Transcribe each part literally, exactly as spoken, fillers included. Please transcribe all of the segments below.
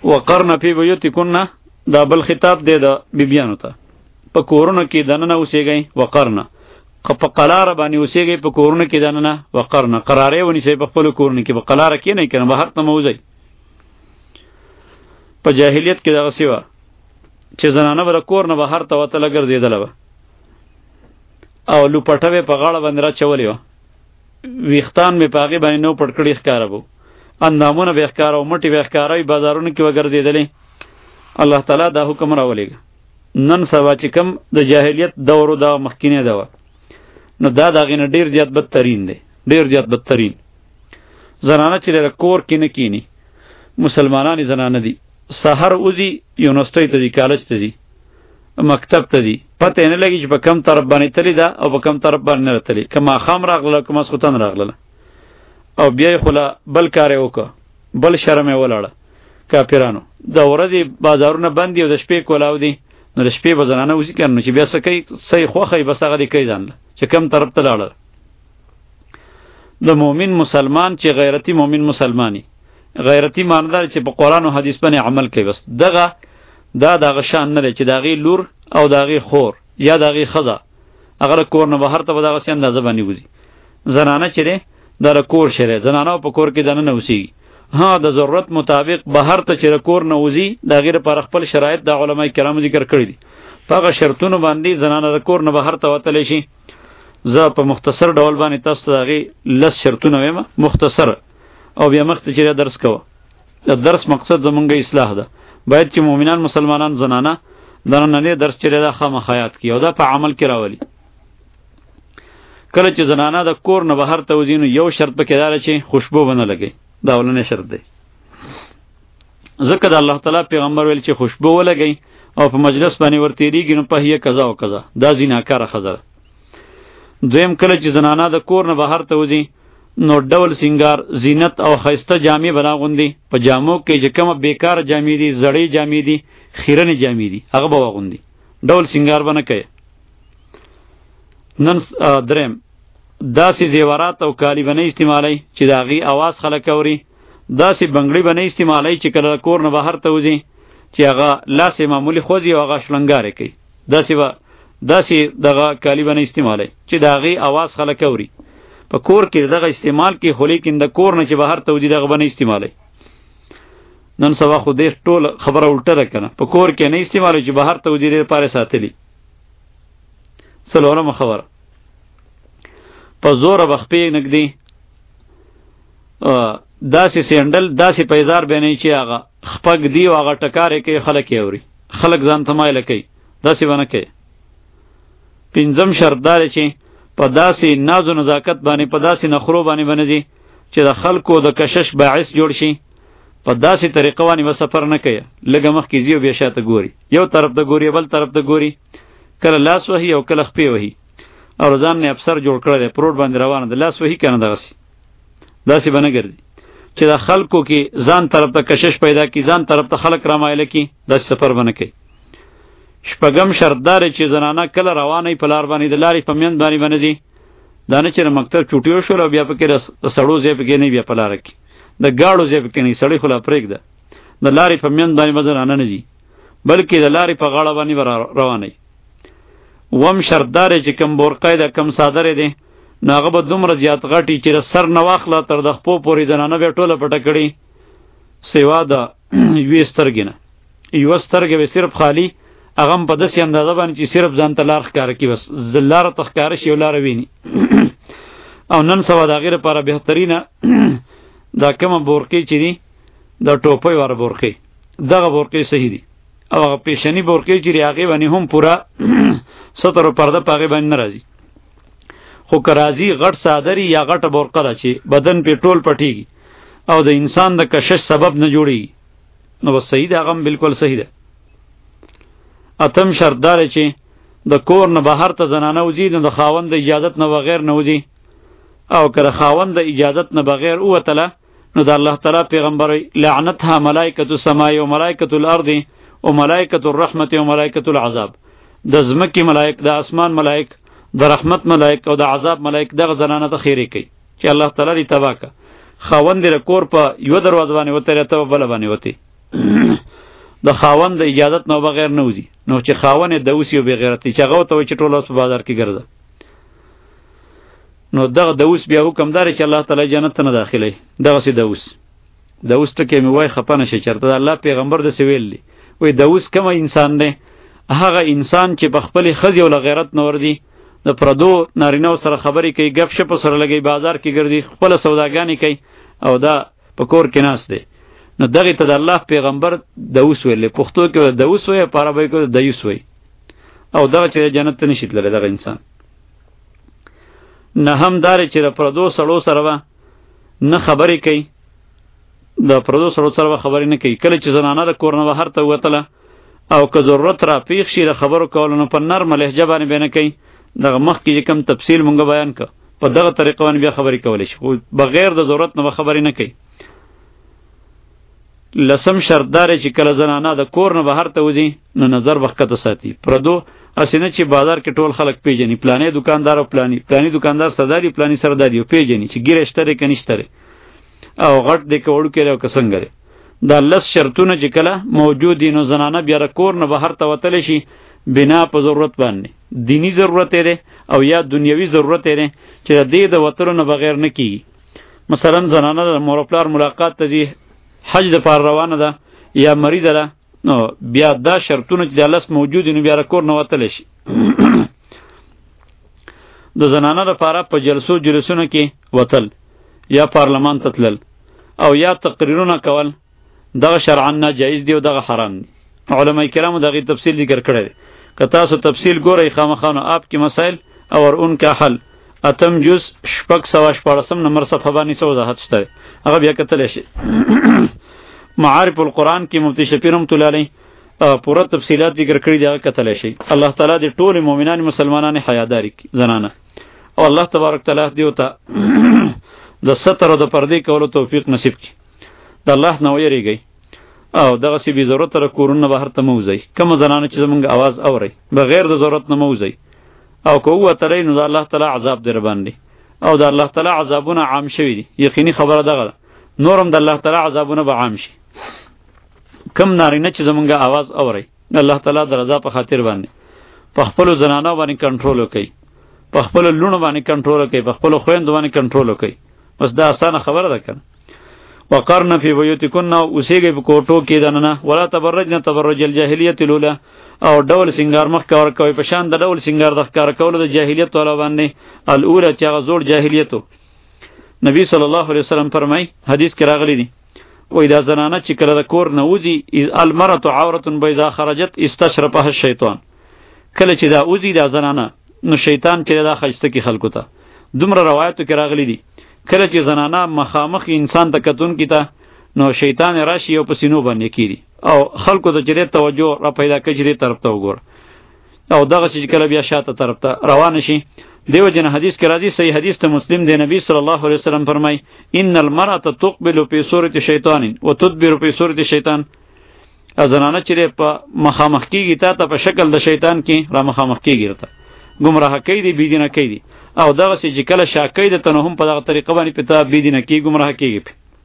وقرن فی بیوتکن دا بل خطاب دی د بیبیانو ته. په کورونو کې دننه اوسېږئ. وقرن په قلاره باندې اوسېږئ په کورونو کې دننه. وقرن قرارې ونیسئ په خپلو کورونو کې. په قلاره کښېنئ که نه بهر ته مه وځئ. په جاهلیت کې دغسې وه چې زنانه به د کور نه بهر ته وتله ګرځېدله به او لوپټه به په غاړه باندې راچولې وه. ویښتان مې په هغې باندې نو پټ کړي ښکاره به اندامونه به یې ښکاره و مټې به یې ښکاره وي بازارونو کې به ګرځېدلې. الله تعالی دا حکم راولېږه. نن سبا چې کوم د جاهلیت دور دا مخکینی ده نو دا د هغې نه ډېر زیات بدترین دی. ډېر زیات بدترین زنانه چې لره کور کې نه کینی. مسلمانانې زنانه دي سحر وځي یونیورسټۍ ته ځي کالج ته ځي مکتب ته ځي پته یې نه لګي چې په کم طرف باندې تللې ده او په کم طرف باندې نه تللې که ماښام راغله که ماسخوتن راغله او بیا یې خو له بل کار یې وکړه بل شرم یې ولاړه. کافرانو د ورځې بازارونه بند دي او د شپې کولاو دي نو د شپې به زنانه وځي که نه چې بیا څه کوي څه یې خوښه وي بس هغه دې کوي ځان له چې کم طرف ته لاړه. د مؤمن مسلمان چې غیرتي مؤمن مسلمانی غیرتی ماندار چې په قرآن او حدیث باندې عمل کوي بس دغه دا دغه شان نه دی چې د هغې لور او د هغې خور یا د هغې ښځه هغه د کور نه بهر ته به دغسې اندازه باندې وځي. زنانه چې دی دا د کور شی دی. زنانه په کور کې دننه اوسېږي. ها د ضرورت مطابق بهر ته چې د کور نه وځي د هغې لپاره خپل شرایط د علما کرامو ذکر کړي دي. په هغه شرطونو باندې زنانه د کور نه بهر ته وتلی شي. زه په مختصر ډول باندې تاسو ته د هغې لس شرطونه وایم مختصر او بیا مخته چې درس کوه. د درس مقصد زمونږ اصلاح ده. باید چې مؤمنان مسلمانان زنانه د نننی درس چې دا خامخا یاد کړي او دا په عمل کې راولي. کله چې زنانه د کور نه بهر ته وځي نو یو شرط پکې دا دی چې خوشبو به نه لګوي. دا اولنی شرط دی. ځکه د الله تعالی پیغمبر ویل چې خوشبو ولګوي او په مجلس باندې ورتېرېږي نو په هیه قضا او قضا دا زیناکاره ښځه ده. دویم کله چې زنانه د کور نه بهر ته وځي نو ډول سنگار زینت او خیسته جامې بنا غوندي. په جامو کې چې کومه بیکار جامې دي زړې جامې دي خیرنې جامې دي هغه به واغوندي. ډول سنگار به نه کوي. نن دریم داسې زیورات او کالی به نه استعمالوي چې د هغې اواز خلک اوري. داسې بنګړي به نه استعمالوي چې کله کور نه بهر ته وځي چې هغه لاس یې معمولي خوځي او هغه شلنګارې کوي. داسې به داسې دغه کالی به نه استعمالوي چې د هغې اواز خلک اوري. په کور کې دغه استعمال کې خو لیکن د کور نه چې بهر ته وځي دغه به نه استعمالوي. نن سبا خو دې ټول خبره الټه ده که نه. په کور کې نه استعمالوي چې بهر ته وځي دې لپاره ساتلي. څلورمه خبره په زوره به خپې نږدې داسې سینډل داسې پیزار به نه چې هغه خپګ دی او هغه ټکار یې کوي خلک یې اوري خلک ځان ته مایله کوي. داسې به نه کوي. پنځم شرط دا دی چې په داسې ناز و نزاکت باندې په داسې نخرو باندې بنځي چې د خلکو د کشش باعث جوړ شي. په داسې طریقه باندې به سفر نه کوي. لږه مخکې ځي او بیا شاته ګوري. یو طرف ته ګوري بل طرف ته ګوري. کله لاس وهي او کله خپې وهي او ځان نه افسر جوړ کړی دی په روډ باندې روانه ده لاس وهي که نه دغسې. داسې به نه ګرځي چې د خلکو کې ځان طرف ته کشش پیدا کړي ځان طرف ته خلک رامایله کړي. داسې سفر به نه کوي. شپږم شرط دا دی چې زنانه کله روانه په لار باندې د لارې په میند باندې به نه ځي. دا نه چې د مکتب چوټیو شول او بیا پکې د سړو ځای پکې نه بیا په لاره کې د ګاړو ځای پکې نه سړی خو لا پرېږده. د لارې په میند باندې به زنانه نه ځي بلکې د لارې په غاړه باندې به روانه. وم شرط دا دی چې کم بورقی ده کم صادرې دی نو هغه به دومره زیات غټي چې د سر نه واخله تر د خپو پورې زنانه بیا ټوله پټه کړي سوا د یوې سترګې نه. یوه سترګه به صرف خالي هغه هم په داسې اندازه باندې چې صرف ځان ته لار ښکاره کړي بس لاره ته ښکاره شي او لاره ویني. او نن سبا د هغې لپاره بهترینه دا کومه بورقې چې دي د ټوپۍ واره بورقې دغه بورقې صحیح دي. او هغه پیشني بورقې چې دي هغې باندې هم پوره ستر و پرده په هغې باندې نه راځي. خو که راځي غټ صادري یا غټه بورقه ده چې بدن پې ټول پټېږي او د انسان د کشش سبب نه جوړېږي نو بس صحیح ده هغه هم بلکل صحیح ده. اتم شرط دا دی چې د کور نه بهر ته زنانه وځي نو د خاوند د اجازت نه بغیر نه وځي. او که د خاوند د اجازت نه بغیر ووتله نو د الله تعالی پیغمبر لعنتها ملائکة السماء و ملائکة الارض و ملائکة الرحمت و ملائکة العذاب. د ځمکې ملائک د اسمان ملائک د رحمت ملائک او د عذاب ملائک دغه زنانه ته خیرې کوي چې الله تعالی دې تباه که. خاوند دې د کور په یوه دروازه باندې وتلی ته په بله باندې وتې د خاوند د اجازت نو بغیر نه وځي، نو چې خاوند دوس یو بغیرتی چې هغه ته وایي چې ټول اوس په بازار کې ګرځه، نو دغه دوس بیا حکم دار چې الله تعالی جنت ته نه داخلي. دغه سي دوس دوس ته کې مې وای خپانه شي چرته الله پیغمبر د سویل دی وای دوس کوم انسان دی؟ هغه انسان چې په خپل خزي او غیرت نور دی، د پردو نارینه سره خبرې کوي، غپ شپ سره لګي، بازار کې ګرځي، خپل سوداګانی کوي او دا په کور کې ناس دی. نو دغه ته د الله پیغمبر دوس ویلې، پښتو کې دوس وای، په عربی کې دیوس وای، او دغه چې جنت ته نشي تللی دغه انسان. نه هم دار چې د پردو سړو سره نه خبرې کوي، د پردو سړو سره خبرې نه کوي. کله چې زنانه د کور نه بهر ته وتله او که ضرورت را پیښ شي د خبرو کولو، نو په نرمه لهجه باندې به نه کوي. دغه مخکې چې کوم تفصیل مونږ بیان کړ، په دغه طریقه باندې بیا خبرې کولی شي، خو بغیر د ضرورت نه به خبرې نه کوي. لسم شرط داره چې کله زنانه د کور نه بهر ته وځي نو نظر به ښکته ساتي. پردو هسې نه چې بازار کې ټول خلک پیژني، پلانې دکاندار او پلاني پلاني دکاندار سرداري، پلاني سرداري او پیژني چې ګیره شته دی که نشته دی، او غټ دی که وړوکی دی او که څنګه دی. دا لس شرطونه چې کله موجود دي، نو زنانه بیا د کور نه بهر ته وتلی شي بنا په ضرورت باندې، دینی ضرورت دی او یا دنیوي ضرورت دی چې د دې د وتلو نه بغیر نه کیږي. مثلا زنانه د مور پلار ملاقات ته ځي، حج د پار روانه ده یا مریضه ده، نو بیا دا شرطونه چې د لس موجود دي، نو بیا د کور نه وتلی شي. د زنانه لپاره په جلسو جلسونو کې وتل یا پارلمان ته تلل او یا تقریرونه کول، دغه شرعاً ناجایز دی او دغه حرام دی. علماء کرامو دغه تفصیل ذکر کړی دی. که تاسو تفصیل ګورئ خامخا نو آپ کی مسائل اور ان کا حل اتم جز شپږ سوه شپاړسم نمبر صفحه باندې څه وضاحت شته، هغه بیا کتلی شي. معارف القرآن کې مفتی شفیع رحمت الله علیه پوره تفصیلات ذکر کړي دي، هغه کتلی شي. الله تعالی دې ټول مؤمنان مسلمانان حیاداری زنانه او الله تبارک تعالی دې وته د ستر او د پردې کولو توفیق نصیب کړي. د الله نه ویریږئ او دغه سی بی ضرورت را کورونه بهر ته مه وځئ. کومه زنانه چې زمونږ اواز اورئ بغیر د ضرورت نه مه وځئ، او که ووتلی نو د الله تعالی عذاب در باندې، او د الله تعالی عذابونه عام شوي دي. یقیني خبره دغه ده، نورم د الله تعالی عذابونه به عام شي. کم نارینه چې زمونږ اواز اورئ د الله تعالی د رضا په خاطر باندې په خپلو زنانو باندې کنټرول وکئ، په خپلو لوڼو باندې کنټرول وکئ، په خپلو خویندو باندې کنټرول وکئ. بس دا اسانه خبره ده کنه. وقرن فی بیوتکن، اوسیږئ په کوټو کې دننه، ولا تبرجن تبرج الجاهلیت الاولى، او ډول سنگار مخ کار کوي په شان د ډول سنگار د ښکار کولو د جاهلیت والا باندې، الاولى چې هغه زوړ جاهلیتو. نبی صلی الله علیه وسلم فرمای، حدیث کې راغلی دی، وای دا زنانه چې کله د کور نه وځي، المرأة عورة بيضا خرجت استشرفها الشیطان، کله چې دا وځي دا زنانه نو شیطان چې دا خجسته کی خلکو ته. دومره روایتو کې راغلی دی کله چې زنانه مخامخ انسان ته کتون کی ته، نو شیطان راشي او پسینو باندې کیږي او خلکو ته چې توجه را پیدا کوي چې طرف ته وګور، او دغه چې کله بیا شاته طرف ته روان شي. دیو جن حدیث کې راځي، صحیح حدیث ته مسلم دی، نبی صلی الله علیه وسلم فرمای، ان المرأة تقبل فی صورة شیطان وتدبر فی صورة شیطان، زنانه چې په مخامخ کیږي تا ته په شکل د شیطان کې را مخامخ کیږي، ته گمراه کوي دی بيدینه کوي دی، او دغه چې کله شاکې د تنه هم په دغه طریقه باندې پتا بيدینه کی گمراه کیږي.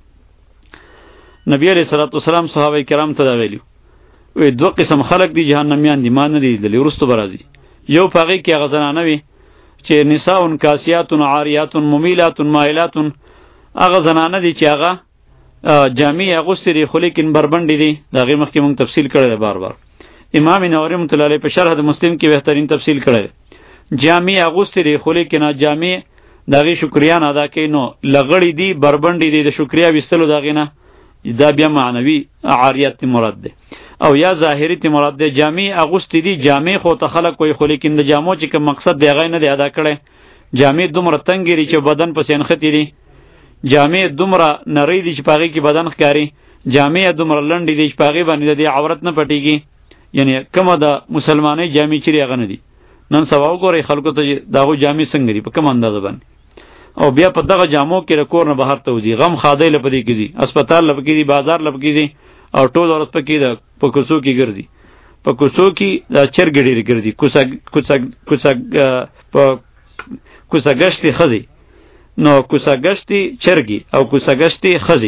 نبی علیہ الصلوۃ والسلام صحابه کرام ته دا ویلو، وی دوه قسم خلق دي جهنميان دي، مان نه دي دلی ورستو برازي. یو پاغي کې هغه زنانه وي چې نساء کاسیات عاریات ممیلات مائلات، هغه زنانه دي چې هغه جامع اغوستي خو لیکن بربندې دي. دا غي مخکې مونږ تفصیل کړی دی بار بار. امام نووي رحمۃ اللہ علیہ په شرح د مسلم کې بهترین تفصیل کړی. جامع اغوستي دي خو لیکن جامع دغه شکریا نه ادا کوي، نو لغړی دي بربندې دي د شکریا وستلو دغه نه، دا بیا معنوي عاریات مراد ده، او یا ظاهری تی مراد ده. جامع اغوستی دی، جامع خو ته خلق کوي خو لیکن د جامو چې کوم مقصد دی هغه نه دی ادا کړي. جامع دومره تنګری چې بدن پسې نختی دی، جامع دومره نری دی چې پاغي کې بدن ښکاری، جامع دومره لنډی دی چې پاغي باندې د عورت نه پټیږي. یعنی کومه د مسلمانۍ جامع چې هغه نه دی. نن سبا وګورئ خلکو ته داغو جامع څنګه دی، په کوم اندازه باندې، او بیا په دغه جامو کې رکور نه بهر ته وځي، غم خادای لپاره کیږي، اسپیټال لپاره کیږي، بازار لپاره کیږي، او ټول ورځ پکې د په کوڅو کې ګرځي، په کوڅو کې د چرګړي ګرځي، کوڅه کوڅه کوڅه په کوڅه گشتي خزي، نو کوڅه گشتي چرګي او کوڅه گشتي خزي،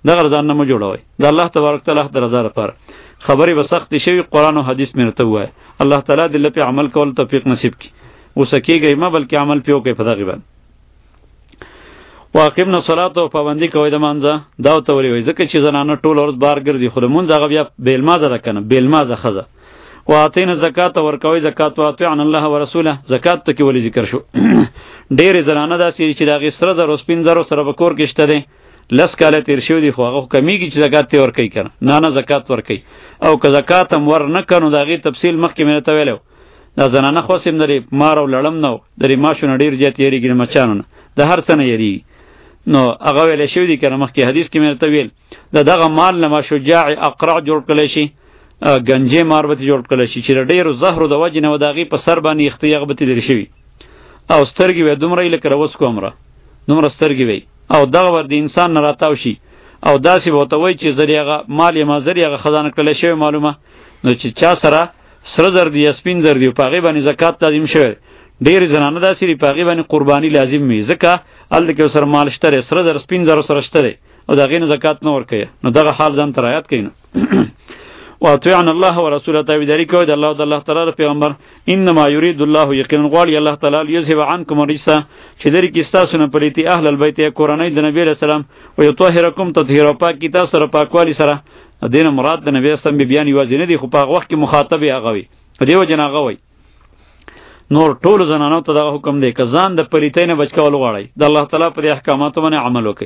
دغه ځان نه مو جوړوي د الله تبارک تعالی د رضا لپاره خبرې به سخت شي قرآن او حدیث مې ته وای الله تعالی دې لپاره عمل کول توفیق نصیب کړي وسکیږي ما بلکې عمل پیو کوي په دغه باندې واقیمنا الصلاة او پابندی کوي د مانځه دا ته وری وای ځکه چې زنانه ټول ورځ بار ګرځي خو مونږ هغه بیا بیل مازه ده کنه بیل مازه خزه واتینا زکات ورکوي زکات واطيعن الله ورسوله زکات ته کې ولې ذکر شو ډېر زنانه داسې چې دا غي سره د روسپین زرو سره به کور کې شته دي لس کاله تیر شو دي خو هغه کمیږي چې زکات ته ورکوي کنه نه نه زکات ورکوي او که زکات هم ور نه کنو دا غي تفصیل مخکې مې ته ویلو دا زنانه خو سیم لري مار او لړم نو درې ماشونه ډیر زیات یریږي مچانونه د هر څه نه یری نو هغه ویل شوی دی کنه مخکې حدیث کې مې ته ویل دا دغه مال نه ما شجاع اقرع جوړ کړی شي گنجه ماربت جوړ کړی شي چې ډیر زهر د وجه نه وداغي په سر باندې اختیاغ به تدری شي او سترګې و دومره لکه روس کومره دومره سترګې وي او دغه ور د انسان نه راتاو شي او داسې بوته وای چې زریغه مال یې ما زریغه خزانه کړل شي معلومه نو چې چا سره سره زر دی سپین زر دی په غیبه باندې زکات لازم شوی ډیر زنانه داسې په غیبه باندې قربانی لازم وي ځکه ال کې سر مال شته سره زر سپین زر سره شته او دغه نه زکات نه ورکوي نو دغه حال ځان تر آیات کین واطيعن الله ورسوله تابعداري کوي د الله او د الله تعالی پیغمبر انما يريد الله یقینا غواړي الله تعالی یذهب عنکم الرجس چې لري کې تاسو نه پلیتی اهل البیت قرآنی د نبی رسول الله او یطهرکم تطهیرا پاک کی تاسو سره پاکوالی سره دین مراد د نبی اسلام بیان یوازې نه دی خو په وخت کې مخاطب یې هغه وي دیو جن هغه وي نور ټول زنانو ته دغه حکم دی که ځان د پلیتین بچ کول غواړي د الله تعالی پر احکاماتو باندې عمل وکړي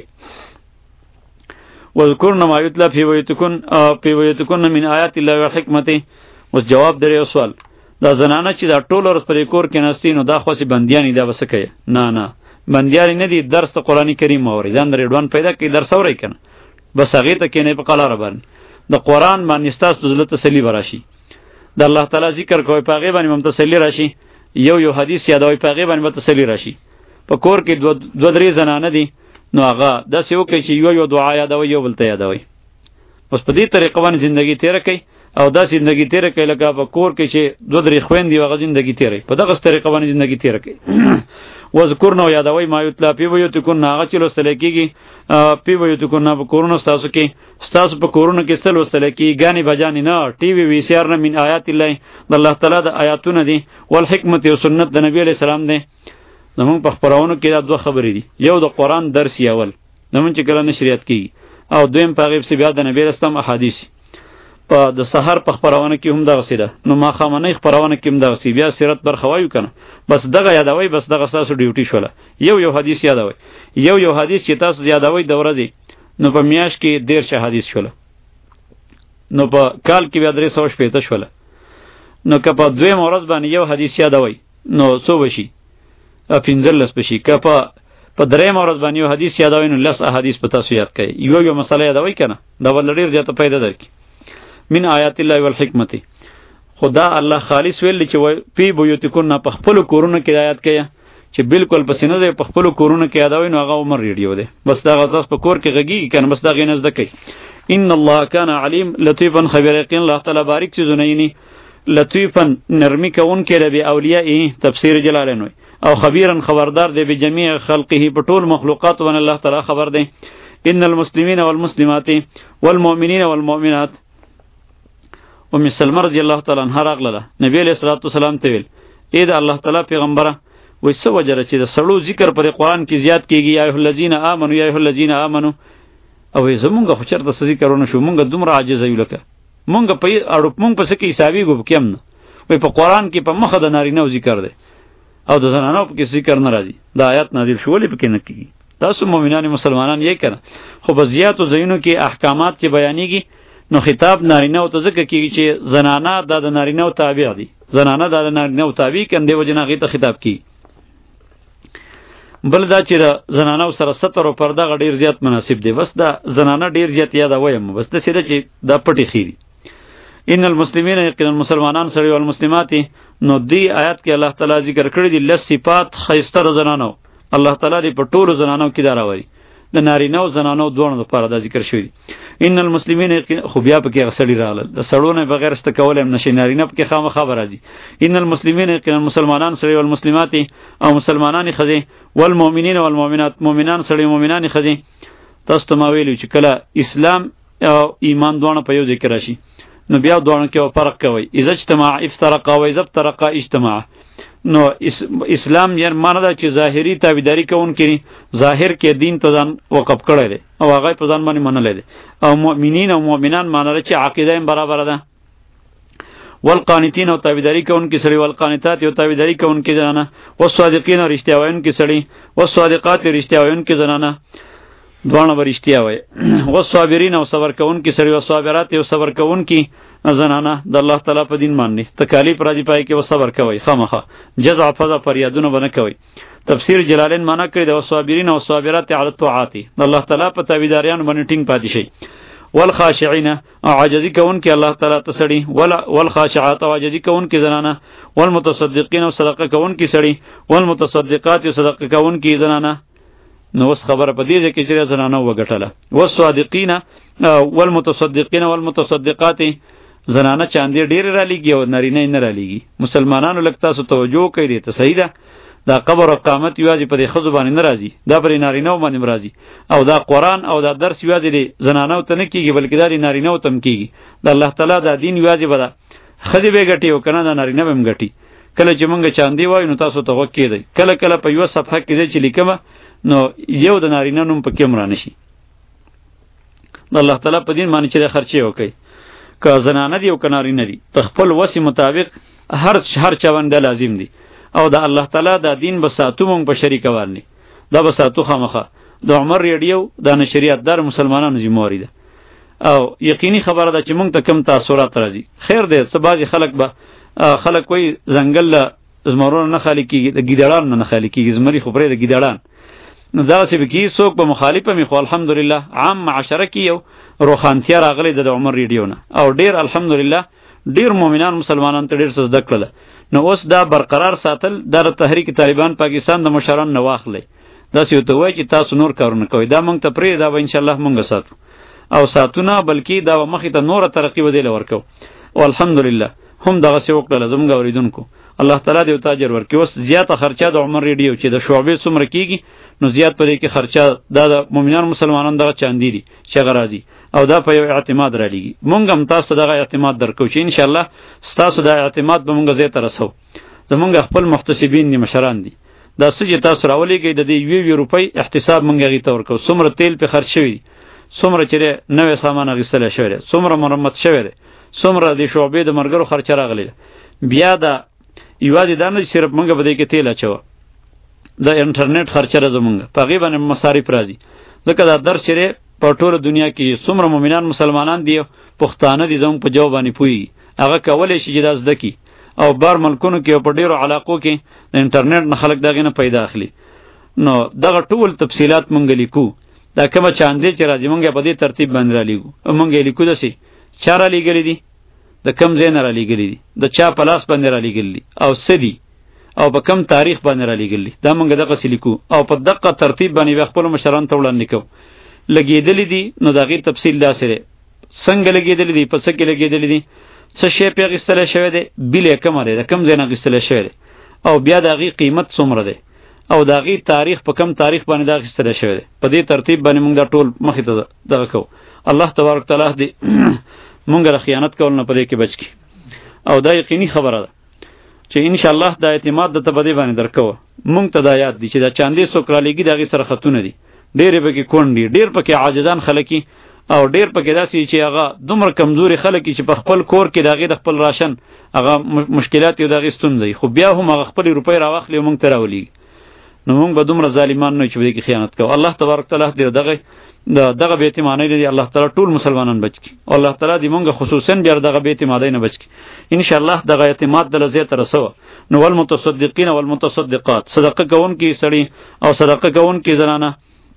وذکرن ما یتلا فی بیتکن فی بیتکن من آیات الله و حکمته اوس جواب درې سوال دا زنانه چې دا ټول ورځ پر کور کې نستی نو دا خاصی بندیانی دا وسکه نه نه بندیانی نه دي درس ته قرآن کریم اوري ځان درې ډوان پیدا کی درس اوري کنه بس هغه ته کې نه په قلاره باندې د قرآن باندې ستاسو د تسلی براشي د الله تعالی ذکر کوي په هغه باندې هم تسلی راشي یو یو حدیث یادوي په هغه باندې تسلی راشي په کور کې دو دو درې زنانه دي نو هغه داسې وکړي چې یو یو دعا یادوي یو بل ته یادوي اوس په دې طریقه باندې ژوندۍ تیر کړي او داسې ژوندۍ تیر کړي لکه په کور کې چې دوه درې خويندې هغه ژوندۍ تیري په دغه طریقه باندې ژوندۍ تیر کړي وذکرنا یادوي ما یتلا فی بیتکن هغه چې لوستل کېږي فی بیتکن په کورونو تاسو کې تاسو په کورونو کې سل وستل کېږي غانی بجانی نه ټي وی وی سی آر نه من آیات الله د الله تعالی د آیاتونه دي والحکمت او سنت د نبی علیہ السلام دي نمون په خبرونو کې دا دوه خبرې دي یو د قرآن درس یول نمون چې کله نشریات کیږي او دویم په غیب سی بیا د نبی رسول احادیث په د سحر په خبرونه کې هم دا غسیده نو ما خامنه خبرونه کې هم دا غسی بیا سیرت برخوایو کنه بس دغه یادوي بس دغه تاسو ډیوټي شوله یو یو حدیث یادوي یو یو حدیث چې تاسو یادوي د ورځې نو په میاش کې ډیر شه حدیث شوله نو په کال کې بیا درې سو شپږ شوله نو که په دویم ورځ باندې یو حدیث یادوي نو څو بشي پنځل لس بشي که په په دریم ورځ باندې یو حدیث یادوي نو لس احادیث په تاسو یاد کړئ یو یو مسله یادوي کنه دا ول ډیر زیاته پیدا درکې من آیات الله والحکمت خدا الله خالص ویل چې پی بیوتکن په خپل کورونه کې آیات کړي چې بالکل پسینه ده په خپل کورونه کې یادوي نو هغه عمر ریډیو ده بس دا غزاس په کور کې غږی کنه بس دا غینز ده کوي ان الله کان علیم لطیفا خبیر یقین الله تعالی باریک چیزونه یې لطیفا نرمی کون کې ربی اولیاء تفسیر جلالین او خبیرا خبردار دی به جميع خلقه په ټول مخلوقات ون الله تعالی خبر دی ان المسلمین والمسلمات والمؤمنین والمؤمنات ام سلمہ رضی الله تعالی عنها راغله نبی علیہ الصلوۃ والسلام ته ویل اې دا الله تعالی پیغمبره وای څه وجره چې د سړو ذکر پر قرآن کې زیات کیږي یا ایه الذین آمنوا یا ایه الذین آمنوا او زمونږ خو چرته سزي کارونه شو مونږ دومره عاجز یو لکه مونږ په اړو مونږ په سکه حسابي ګو کېم نه وای په قرآن کې په مخه د نارینه ذکر دی او د زنانو په کې ذکر ناراضي دا آیات نازل شولې پکې نه کیږي تاسو مؤمنان مسلمانان یې کړه خو بزیات او زینو کې احکامات چې بیانېږي نو خطاب نارینه او ته ذکر کیږي چې زنانه د نارینه او تابع دي زنانه د نارینه او تابع کندې وجناغي ته خطاب کی بل دا چې زنانه سره ستر او پرده غډیر زیات مناسب دی بس دا زنانه ډیر زیات یاد وایم بس د سیده چې دا پټی خيري ان المسلمین یقینا مسلمانان سره او المسلمات نو دی آیات کې الله تعالی ذکر کړی دي لس صفات خیستر زنانو الله تعالی دی په ټولو زنانو کې دا راوړي د نارینه او زنانو دوه لپاره دا ذکر شوی ان المسلمین خو بیا پکې غسړی راغله د سړونه بغیر است کول هم نشي نارینه پکې خامہ خبر راځي ان المسلمین یقینا مسلمانان سره او المسلمات او مسلمانان خزي والمؤمنین والمؤمنات مؤمنان سره مؤمنان خزي تاسو ته ما ویلو چې کله اسلام او ایمان دوانه په یو ځای کې راشي نو بیا دوانه کې فرق کوي. اذا اجتماع افترق و اذا افترق اجتماع. نو اسلام یعنی معنی دا چې ظاهری تابعداري کوونکی ظاهر کې دین ته ځان وقف کړی دی او هغه په ځان باندې منلی دی. او مؤمنین او مؤمنان معنی چې عقیده هم برابر ده. والقانتین او تابعداري کوونکی سړي، والقانتات او تابعداري کوونکی زنانه، والصادقین او رښتیا وایونکی سړي، والصادقات رښتیا وایونکی زنانه دوانه به رښتیا وایي. والصابرین او صبر کوونکی سړي، والصابرات او صبر کوونکی زنانه د الله تعالی په دین باندې تکالیف راځي پای کې و صبر کوي خامخه جزع فضا فریادونه بنه کوي. تفسیر جلالین معنا کړی د والصابرین او صابرات علی الطاعات د الله تعالی په تابعداریانو باندې ټینګ پاتې شي. والخاشعين او عاجزی کوونکی الله تعالی ته سړي، والخاشعات او عاجزی کوونکی زنانه، والمتصدقین او صدقه کوونکی سړي، والمتصدقات او صدقه کوونکی زنانه. نو اوس خبره په دې کې چې زنانه وګټله. والصادقین والمتصدقین والمتصدقات زنانه چاندې ډیر را لګي او نارینه نه را لګي. مسلمانانو لکه تاسو توجه کوي ته صحیح ده. دا قبر او قیامت یوازې په دې خزو باندې نه راځي، دا پر نارینه باندې راځي. او دا قرآن او دا درس یوازې دی زنانه ته نه کیږي بلکې دا نارینه ته هم کیږي. د الله تعالی دا دین یوازې بده خزې به ګټي او کنه دا نارینه به هم ګټي. کله چې مونږ چاندې وایو نو تاسو ته وکړي دی. کله کله په یو صفحه کې چې لیکم نو یو د نارینه نوم پکې مرانه شي. د الله تعالی په دین باندې چې خرچه وکړي که زنانه دی او که نارینه دی ته خپل وس مطابق هر هر چونده لازم دی. او د الله تعالی دا دین به ساتو مونږ په شریکه ورنی دا به ساتو خامخه. د عمر ریډیو د نشریات دار مسلمانانو ذمہواری ده. او یقیني خبره ده چې مونږ ته کم تاثیرات راځي. خیر دی څه بعضی خلک به خلک کوئی ځنګل زمرون نه خالی کیږي د ګیدړان نه خالی کیږي زمری خو پرې د ګیدړان نو دا څه به کی څوک به مخالفه می خو الحمدلله عام معاشره کې یو روخانتیا راغلی د عمر ریډیو نه او ډیر الحمدلله ډیر مؤمنان مسلمانان ته ډیر څه زده کړل. نو اوس دا برقرار ساتل د تحریک طالبان پاکستان د مشران نه واخلې دا څه ته وای چې تاسو نور کارونه کوي دا مونږ ته پرې دا به ان شاء الله مونږ ساتو او ساتونه بلکې دا مخې ته نور ترقی ودیل ورکو. او الحمدلله هم دغه څه وکړل زموږ اوریدونکو الله تعالی دې تاجر ورکړي. اوس زیاته خرچه د عمر ریډیو چې د شعبې څومره کیږي نو زیات پدې کې خرچه دا د مؤمنان مسلمانان دغه چاندې دي چې غراضي او دا په یو اعتماد را لګي. مونږ هم تاسو دغه اعتماد درکو چې ان شاء الله تاسو د اعتماد به مونږ زه ته رسو. زمونږ خپل محتسبین دي مشران دي دا سجه تاسو راولېږي د دې یو یو روپۍ احتساب مونږ غي ته ورکو. څومره تیل په خرچ شوی څومره چې نوې سامان غیستل شوی څومره مرمت شوی څومره د شعبې د مرګرو خرچ راغلی. بیا دا یوازې دا نه صرف مونږ به دې کې تیل اچو د انټرنیټ خرچه زمونږ په غي باندې مصارف راځي. ځکه دا درس چې په ټوله دنیا کې څومره مؤمنان مسلمانان دي پښتانه دي زموږ په جواب باندې پوي هغه کولای شي چې دا زده کی او بار ملکونو کې په ډیرو علاقو کې د انټرنیټ نه خلک دغه نه پیدا اخلي. نو دغه ټول تفصيلات مونږ لیکو دا کومه چاندې چې راځي مونږ په دې ترتیب باندې را لیکو مونږ لیکو دسي چاره لیکلې دي د کم زین را لیکلې دي د چا پلاس باندې را لیکلې او سدي او په کم تاریخ باندې را لیکلې دا مونږ دغه لیکو او په دقه ترتیب باندې خپل مشران ته وړاندې کوو. لګیدلې دي نو دا غیر تفصیل دا سره څنګه لګیدلې دي پس کې لګیدلې دي څه شی په غستل شوی دی بیل کوم دی د کم زین غستل شوی دی او بیا د غی قیمت څومره دی او د غی تاریخ په کم تاریخ باندې دا غستل شوی دی. په دې ترتیب باندې مونږ دا ټول مخې ته دغه کوو. الله تبارک تعالی دې مونږ له خیانت کول نه پدې کې بچ کی. او دا یقیني خبره ده چې ان شاء الله دا اعتماد د تبدی باندې درکو. مونږ ته دا یاد دي چې دا چاندې سوکرا لګي دغه سره خطونه دي ډېر پکې کونډي ډېر پکې عاجزان خلکی او ډېر پکې داسې چې هغه دومره کمزوري خلکی چې په خپل کور کې دغه د خپل راشن هغه مشکلات یو دغه ستونزې خو بیا هم هغه خپل روپۍ راوخلي مونږ ته راولي. نو مونږ به دومره ظالمان نه چې دې کې خیانت کوو. الله تبارک تعالی دې دغه دغه بیت معنی دې الله تعالی ټول مسلمانان بچ کی. الله تعالی دې مونږ خصوصا بیا دغه بیت معنی نه بچ کی ان شاء الله. دغه اعتماد د لزیت رسو. نو والمتصدقین والمتصدقات صدقه کوونکی سړي او صدقه کوونکی زنانه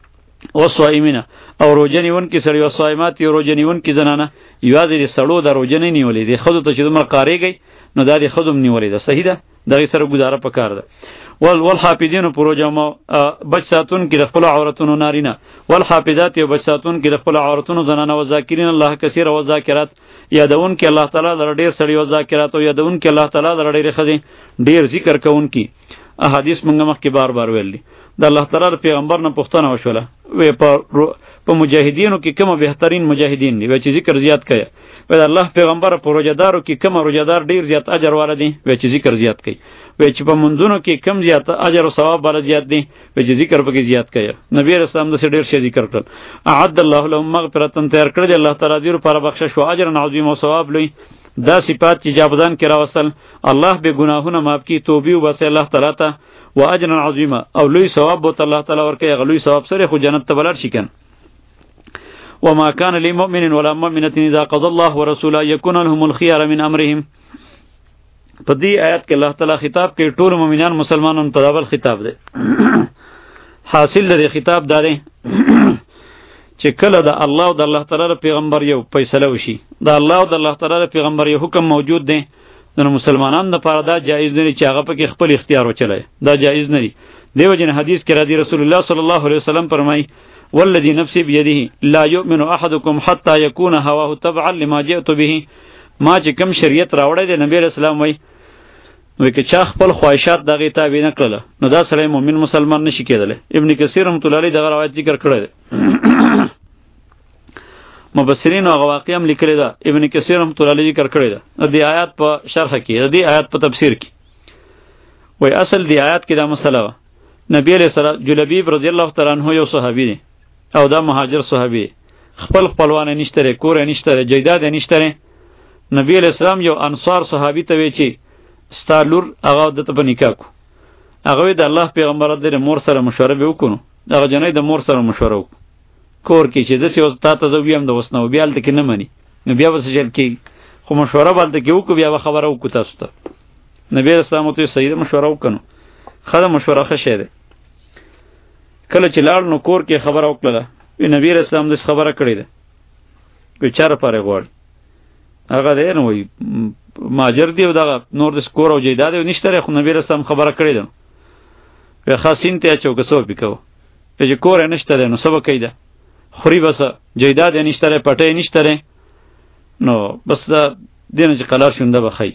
وصائمین او روجنیون کی سړي او صائمات او روجنیون کی زنانه یوازې د سړو د روجنې نیولې دي خود ته چې دومره قاریږي نو دا د خودم نیولې ده صحیح ده دغه سره گزاره پکار ده. ول والحافظین پروجمو بچ ساتون کی د خپل عورتونو نارینه والحافظات او بچ ساتون کی د خپل عورتونو زنانه او ذاکرین الله کثیر او ذاکرات یادون کی الله تعالی در ډیر سړي او ذاکرات او یادون کی الله تعالی در ډیر خزي ډیر ذکر کوون کی احادیث مونږ مخکې بار بار ویلي د الله تعالی پیغمبر نه پوښتنه وشوله وی په په مجاهدینو کې کومه بهترین مجاهدین دي وی چې ذکر زیات کړي وی د الله پیغمبر په روزدارو کې کومه روزدار ډیر زیات اجر والا دي وی چې ذکر زیات کړي وی چې په منځونو کې کم زیات اجر او ثواب والا زیات دي وی چې ذکر پکې زیات کړي نبی رسول الله د ډیر شي ذکر کړل اعد الله لهم مغفرة تیار کړی الله تعالی دې لپاره بخشش او اجر عظیم او ثواب لوی دا صفات چې جابدان کې راوصل الله به گناهونه معاف کی توبه وبس الله تعالی ته و اجر عظیم او لوی ثواب بوت الله تعالی ورکه غلوی ثواب سره خو جنت ته بلر شي کن وما كان لمؤمن ولا مؤمنة اذا قضى الله ورسوله يكون لهم الخيار من امرهم په دې آیات کې الله تعالی خطاب کې ټول مؤمنان مسلمانانو ته دابل خطاب دی حاصل لري خطاب داري چې کله د الله او د الله تعالی پیغمبر یو فیصله وشي د الله او د الله تعالی پیغمبر یو حکم موجود دی نو مسلمانانو لپاره دا جایز نه چې هغه په خپل اختیار وچلای دا جایز نه دی دیو جن حدیث کې راځي رسول الله صلی الله علیه وسلم فرمای والذي نفسي بيده لا يؤمن احدكم حتى يكون هواه تبعا لما جئت به ما چې کوم شریعت راوړی دی نبی رسول الله وای وای که چا خپل خواهشات دغه تابع نه کړل نو دا سره مؤمن مسلمان نشي کېدل ابن کثیر رحمۃ اللہ علیہ دغه روایت ذکر کړی دی مبصرین او واقعي هم لیکلی دا ابن کثیر رحمۃ اللہ علیہ ذکر کړی دا د دې آیات په شرح کې د دې آیات په تفسیر کې وای اصل دی آیات کې دا مسله و نبی علیہ السلام جلبیب رضی الله تعالی عنہ یو صحابي دی او دا مهاجر صحابي خپل خپلوان نشته کور نشته جیداد نشته نبی علیہ السلام یو انصار صحابي ته وی چې ستالور هغه د په نکاح کو هغه د الله پیغمبر د مور سره مشوره به وکړو هغه جنې د مور سره مشوره وکړو کور کې چې د سی اوس تا ته زو بیا هم د وسنو بیا ال تک نه مني نو بیا وسه جل کې خو مشوره بالته کې وکړو بیا خبره وکړو تاسو ته نبی رسول الله ته صحیح مشوره وکړو خله مشوره ښه ده کله چې لاړ نو کور کې خبره وکړه نبی رسول الله د خبره کړې ده په چاره پاره غوړ هغه ده نو وي ماجر دی او دا نور د سکور او جیداد نشته خو نبی رسول الله خبره کړې ده په خاصین ته چوک سو پکاو چې کور نشته نو سبا کیده خوري بس جیداد نشته پټه نشته نو بس دا دینه چې قلار شونده بخی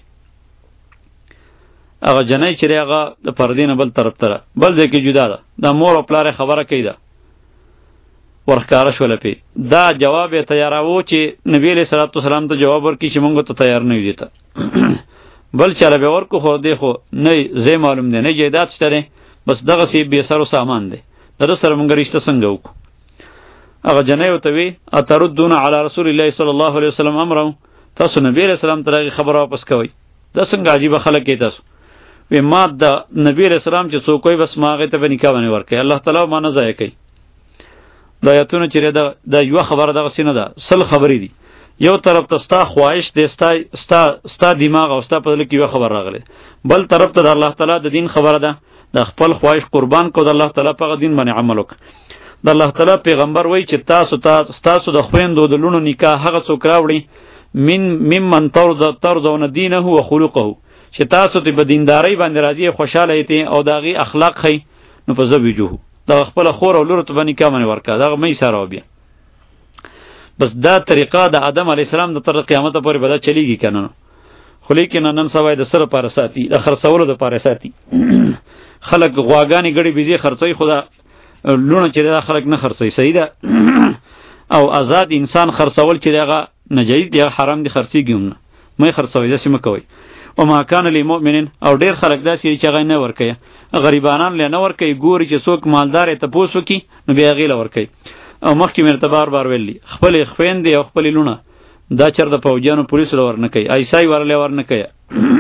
هغه جنای چې هغه د پردینه بل طرف تر بل ځکه جدا ده د مور او پلار خبره کیده ورخکاره شول پی دا جواب تیاراو چې نبی علیہ الصلوۃ والسلام ته جواب ورکړي چې مونږ ته تیار نه یو دیتا بل چاله به ورکو خو دی خو نه زه معلوم دی نه جیدات شته بس دغه سی به سر او سامان دی در سره مونږ رښتیا څنګه وکړو هغه جنای او توی اتردون علی رسول الله صلی الله علیه وسلم امره تاسو نبی علیہ السلام ته خبر واپس کوي دا څنګه عجیب خلک کی تاسو وی ما د نبی علیہ السلام چې څوک وي بس ما هغه ته نکاح باندې ورکړي الله تعالی ما نه ځای کوي دا یاتونه چې دا د یو خبره دغه سینه ده سل خبرې دي یو طرف ته ستا خواهش دي ستا ستا ستا دماغ او ستا په دل کې یو خبر راغلی بل طرف ته د الله تعالی د دین خبره ده د خپل خواهش قربان کو د الله تعالی په دین باندې عمل وک د الله تعالی پیغمبر وای چې تاسو تاسو تاسو د خويندو د لونو نکاح هغه څوک راوړي من ممن ترض ترضون دینه و خلقه چې تاسو ته په دینداري باندې راځي خوشاله ایته او داغي اخلاق خي نو په زوجو دا خپل خور او لور ته باندې کامن ورکا دا مې سره بیا بس دا طریقه د آدم علی السلام د تر قیامت پورې بدا چلیږي کنه خو لیکن نن سبا د سره پاره ساتي د خرڅولو د پاره ساتي خلک غواګانی غړي بيزي خرڅي خدا لونه چې دا خلک نه خرڅي صحیح ده او آزاد انسان خرڅول چې دغه ناجیز دی حرام دی خرڅي ګم نه مې خرڅوي داسې مکوي او ما کان للمؤمنین او ډیر خلک داسې چې غي نه ورکي غریبانان له نه ورکي ګوري چې څوک مالدار ته پوسو کی نو بیا غیله ورکي او مخکې مرته بار بار ویلي خپل خويند او خپل لونه دا چر د فوجانو پولیسو ور نه کوي ایسای ورله ور نه کوي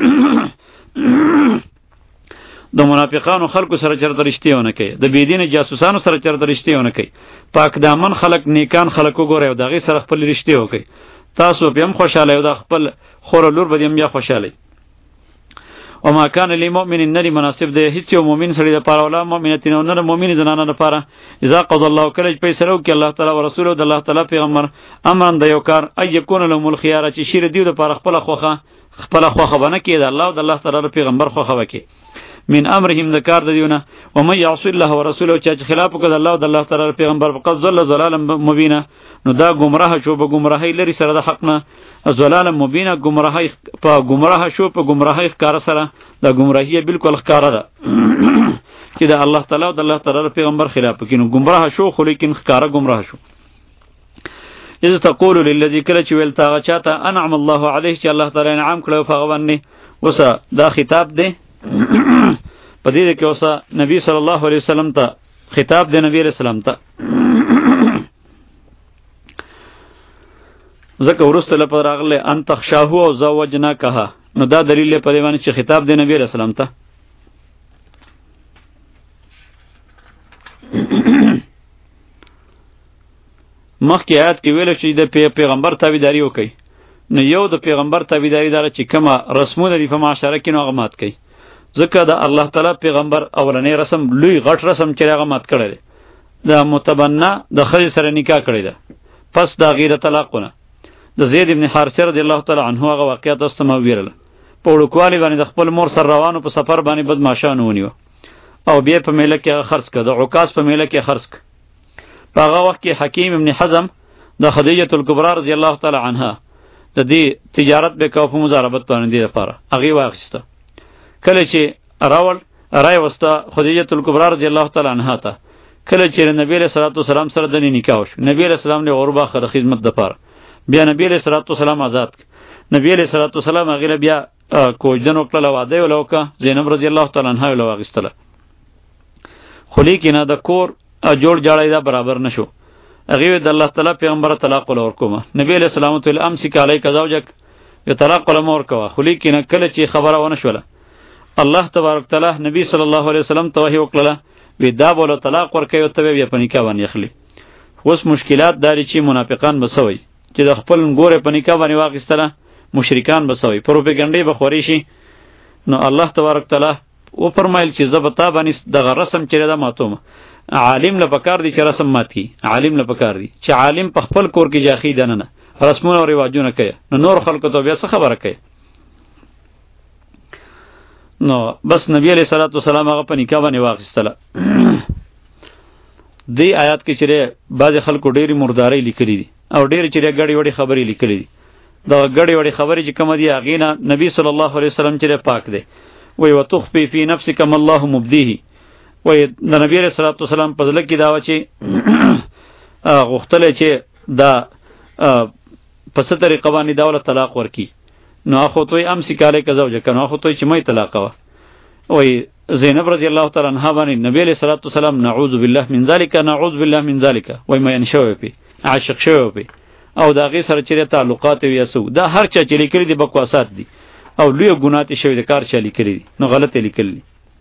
د منافقانو خلکو سره چرته رښتیا ونه کوي د بيدین جاسوسانو سره چرته رښتیا ونه کوي پاک دامن خلک نیکان خلکو ګوري او دغه سره خپل رښتیا وکي تاسو به هم خوشاله او د خپل خور لور به هم بیا خوشاله او ما کان للمؤمن نری مناسب ده هیڅ یو مؤمن سره د پاره ولا مؤمنتین او نه مؤمن زنانه لپاره اذا قضى الله کله پیسرو کې الله تعالی او رسول د الله تعالی پیغمبر امرن د یو کار ای یکون لهم الخيار چې شیر دیو د پاره خپل خوخه خپل خوخه بنه کې د الله او د الله تعالی پیغمبر خوخه وکي من امرهم د کار د دیونه او مې یعص الله ورسوله چې خلاف وکړ الله او د الله تعالی پیغمبر فقط ذل ضلالا مبینا نو دا گمراه شو به گمراهی لري سره د حق نه ضلالا مبینا گمراهی په گمراه شو په گمراهی ښکار سره دا گمراهی بالکل ښکار ده چې د الله تعالی او د الله تعالی پیغمبر خلاف وکړي نو گمراه شو، خو لیکن ښکاره گمراه شو. اذ تقول للذي کله چې ویل تا چاته انعم الله علیه چې الله تعالی انعام کړو په هغه باندې. وسه دا خطاب دی په دې کې اوسه نبی صلی الله علیه وسلم ته خطاب دی، نبی علیہ السلام ته ځکه ورسته لپاره راغله ان تخشاهو او زوجنا کها، نو دا دلیل په دې باندې چې خطاب دی نبی علیہ السلام ته. مخکې آیات کې ویل چې د پی پیغمبر تابعداري وکړي، نو یو د پیغمبر تابعداري داره چې کومه رسمونه دي په معاشره کې نو هغه مات کړي، ځکه د الله تعالی پیغمبر اولنی رسم لوی غټ رسم چې هغه مات کړی دی، د متبنا د ښځې سره نکاح کړی ده پس د هغې د طلاقونه. د زید ابن حارثه رضی الله تعالی عنه هغه واقعه تاسو ته مو ویله، په وړوکوالي باندې د خپل مور سره روانو په سفر باندې بدماشانو ونیوه او بیا په میله کې خرڅ کړه، د عکاس په میله کې خرڅ کړه. په هغه وخت کې حکیم ابن حزم د خدیجه الکبرى رضی الله تعالی عنها د دې تجارت به کوو په مزاربت باندې لپاره هغه واخیسته. کله چې راول رای وسته خدیجه الکبرى رضی الله تعالی عنها ته، کله چې نبی علیہ الصلوۃ والسلام سره د نکاح وشو، نبی علیہ السلام له غربه خره خدمت د پاره بیا نبی علیہ الصلوۃ والسلام آزاد ک. نبی علیہ الصلوۃ والسلام هغه بیا کوجدن وکړه واده ولوکه زینب رضی الله تعالی عنها له واغستله، خو لیکنه د کور جوړ جاړی دا برابر نشو. هغه د الله تعالی پیغمبر طلاق ول ورکوما، نبی علیہ السلام ته امسک علیک زوجک یو طلاق ول مور کوا، خو لیکنه کله چې خبره ونه شوله الله تبارک تعالی نبی صلی الله علیه وسلم ته وحی وکړه وی دا بوله طلاق ورکوي او ته بیا په نکاح باندې اخلي. اوس مشکلات داري چې منافقان بسوي چې د خپل ګوره په نکاح باندې واغستله، مشرکان بسوي پروپاګاندا به خوري شي. نو الله تبارک تعالی او فرمایل چې زبتا باندې د رسم چره دا ماتوم عالم له پکار دي چې رسم مات کی، عالم له پکار دي چې عالم په خپل کور کې جاخی دنه نه رسمونه او رواجونه کوي، نو نور خلکو ته بیا څه خبره کوي. نو بس نبی علیہ الصلوۃ والسلام هغه په نکاح باندې واخیستله. دی آیات کې چې بعض خلکو ډېری مرداري لیکلي دي او ډېری چې غړي وړي خبرې لیکلي دي. دا غړي وړي خبرې چې کوم دي هغه نه نبی صلی الله علیه وسلم چې پاک دی، وی وتخفي فی نفسک ما الله مبدیه، وی د نبی علیہ الصلوۃ والسلام په ځل کې دا و چې غختله چې دا په څه طریقه باندې دا ول طلاق ورکی، نو اخو توي امسک علیک زوجک، نو اخو توي چې مې طلاق وا. وی زینب رضی الله تعالی عنها باندې نبی علیہ الصلوۃ والسلام نعوذ بالله من ذلک نعوذ بالله من ذلک، وی مې انشوي پی عاشق شوی پی او دا غي سره چې تعلقات ویسو، دا هر چا چې لیکلي دي بکواسات دي او لوی ګناه شوی د کار چا لیکلي دي، نو غلطه لیکلي.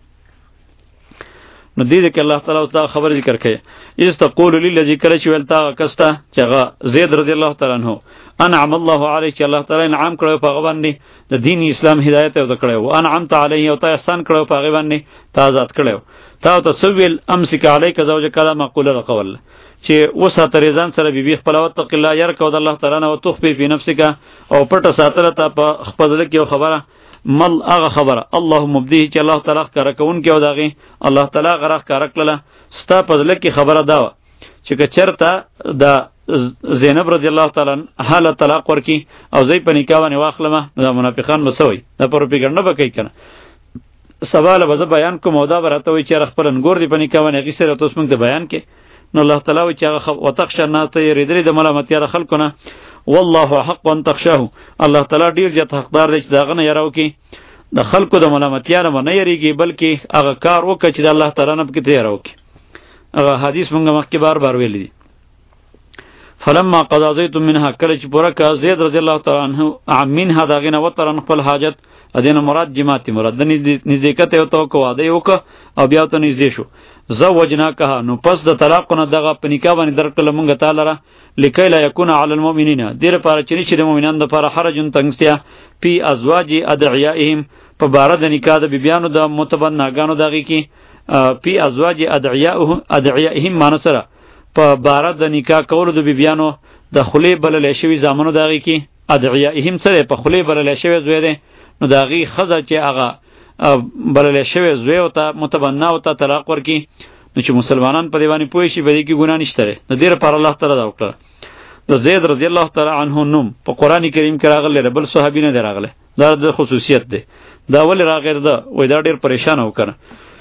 نو دې کې الله تعالی او خبر ذکر کړي اذ تقول للذي کله چې ولتا کستا چې هغه زید رضی الله تعالی عنہ انعم الله علیه چې الله تعالی انعام کړو په هغه باندې د دین اسلام هدایت او کړو، او انعمت علیه او ته احسان کړو په هغه باندې ته آزاد کړو. تا ته سویل امسک علیک زوجک کلام مقوله قول چې وسه تریزان سره بیبي خپل وتق الله ير کو د الله تعالی نه او تخفي فی نفسک او پټه ساتره ته په خپل کې یو خبره مل هغه خبره الله مبدیه چې الله تعالی کار کوون کې او داغه الله تعالی غره کار کړله ستا په ځل کې خبره دا چې چرته د زینب رضی الله تعالی عنها طلاق ورکی او زی په نکاح باندې واخلمه، د منافقان مسوي د پروپاګاندا به کوي کنه. سوال به بیان کوم او دا برته وي چې خپل انګور دی په نکاح باندې غیسره تاسو موږ ته بیان کې. نو الله تعالی وی چې وتخشى الناس یریدری د ملامتیا خلکونه، والله حق ان تخشاه، الله تعالی ډیر جت حقدار دی چې داغه نه یراو کې د خلکو د ملامتیا نه نه یریږي، بلکې هغه کار وکړي چې د الله تعالی نه پکې ته یراو کې. هغه حدیث مونږ مخکې بار بار ویل دي. فلما قضى زيد منها کله چې پوره کا زید رضی الله تعالی عنه منها داغه نه وترن خپل حاجت ادینه مراد جماعت مراد نزدېکته یو تو کو واده یو کو او بیا ته نږدې شو زوجنا که، نو پس د طلاق نه دغه په نکاح باندې درکړه مونږ تعالی را لکای لا یکون علی المؤمنین، دیر پاره چې نشي د مؤمنانو لپاره حرجن تنگستیا پی ازواج ادعیائهم په بار د نکاح د بیبیانو د متبناګانو دغه کې پی ازواج ادعیائهم ادعیائهم معنی سره په بار د نکاح کولو د بیبیانو د خلی بلل شوی زامنو دغه کې ادعیائهم سره په خلی بلل شوی زوی ده، نو دغه خزه چې هغه بلل شوی زوی او ته متبنا او ته طلاق ورکی، نو چې مسلمانان په دیوانی پوه شي به دې کې ګناه نشته. د دې لپاره الله تعالی دا وکړه. د زید رضی الله تعالی عنه نوم په قران کریم کې راغلی، بل صحابي نه راغله، دا د خصوصیت ده. دا ول راغیر ده وای دا ډیر پریشان وکړه.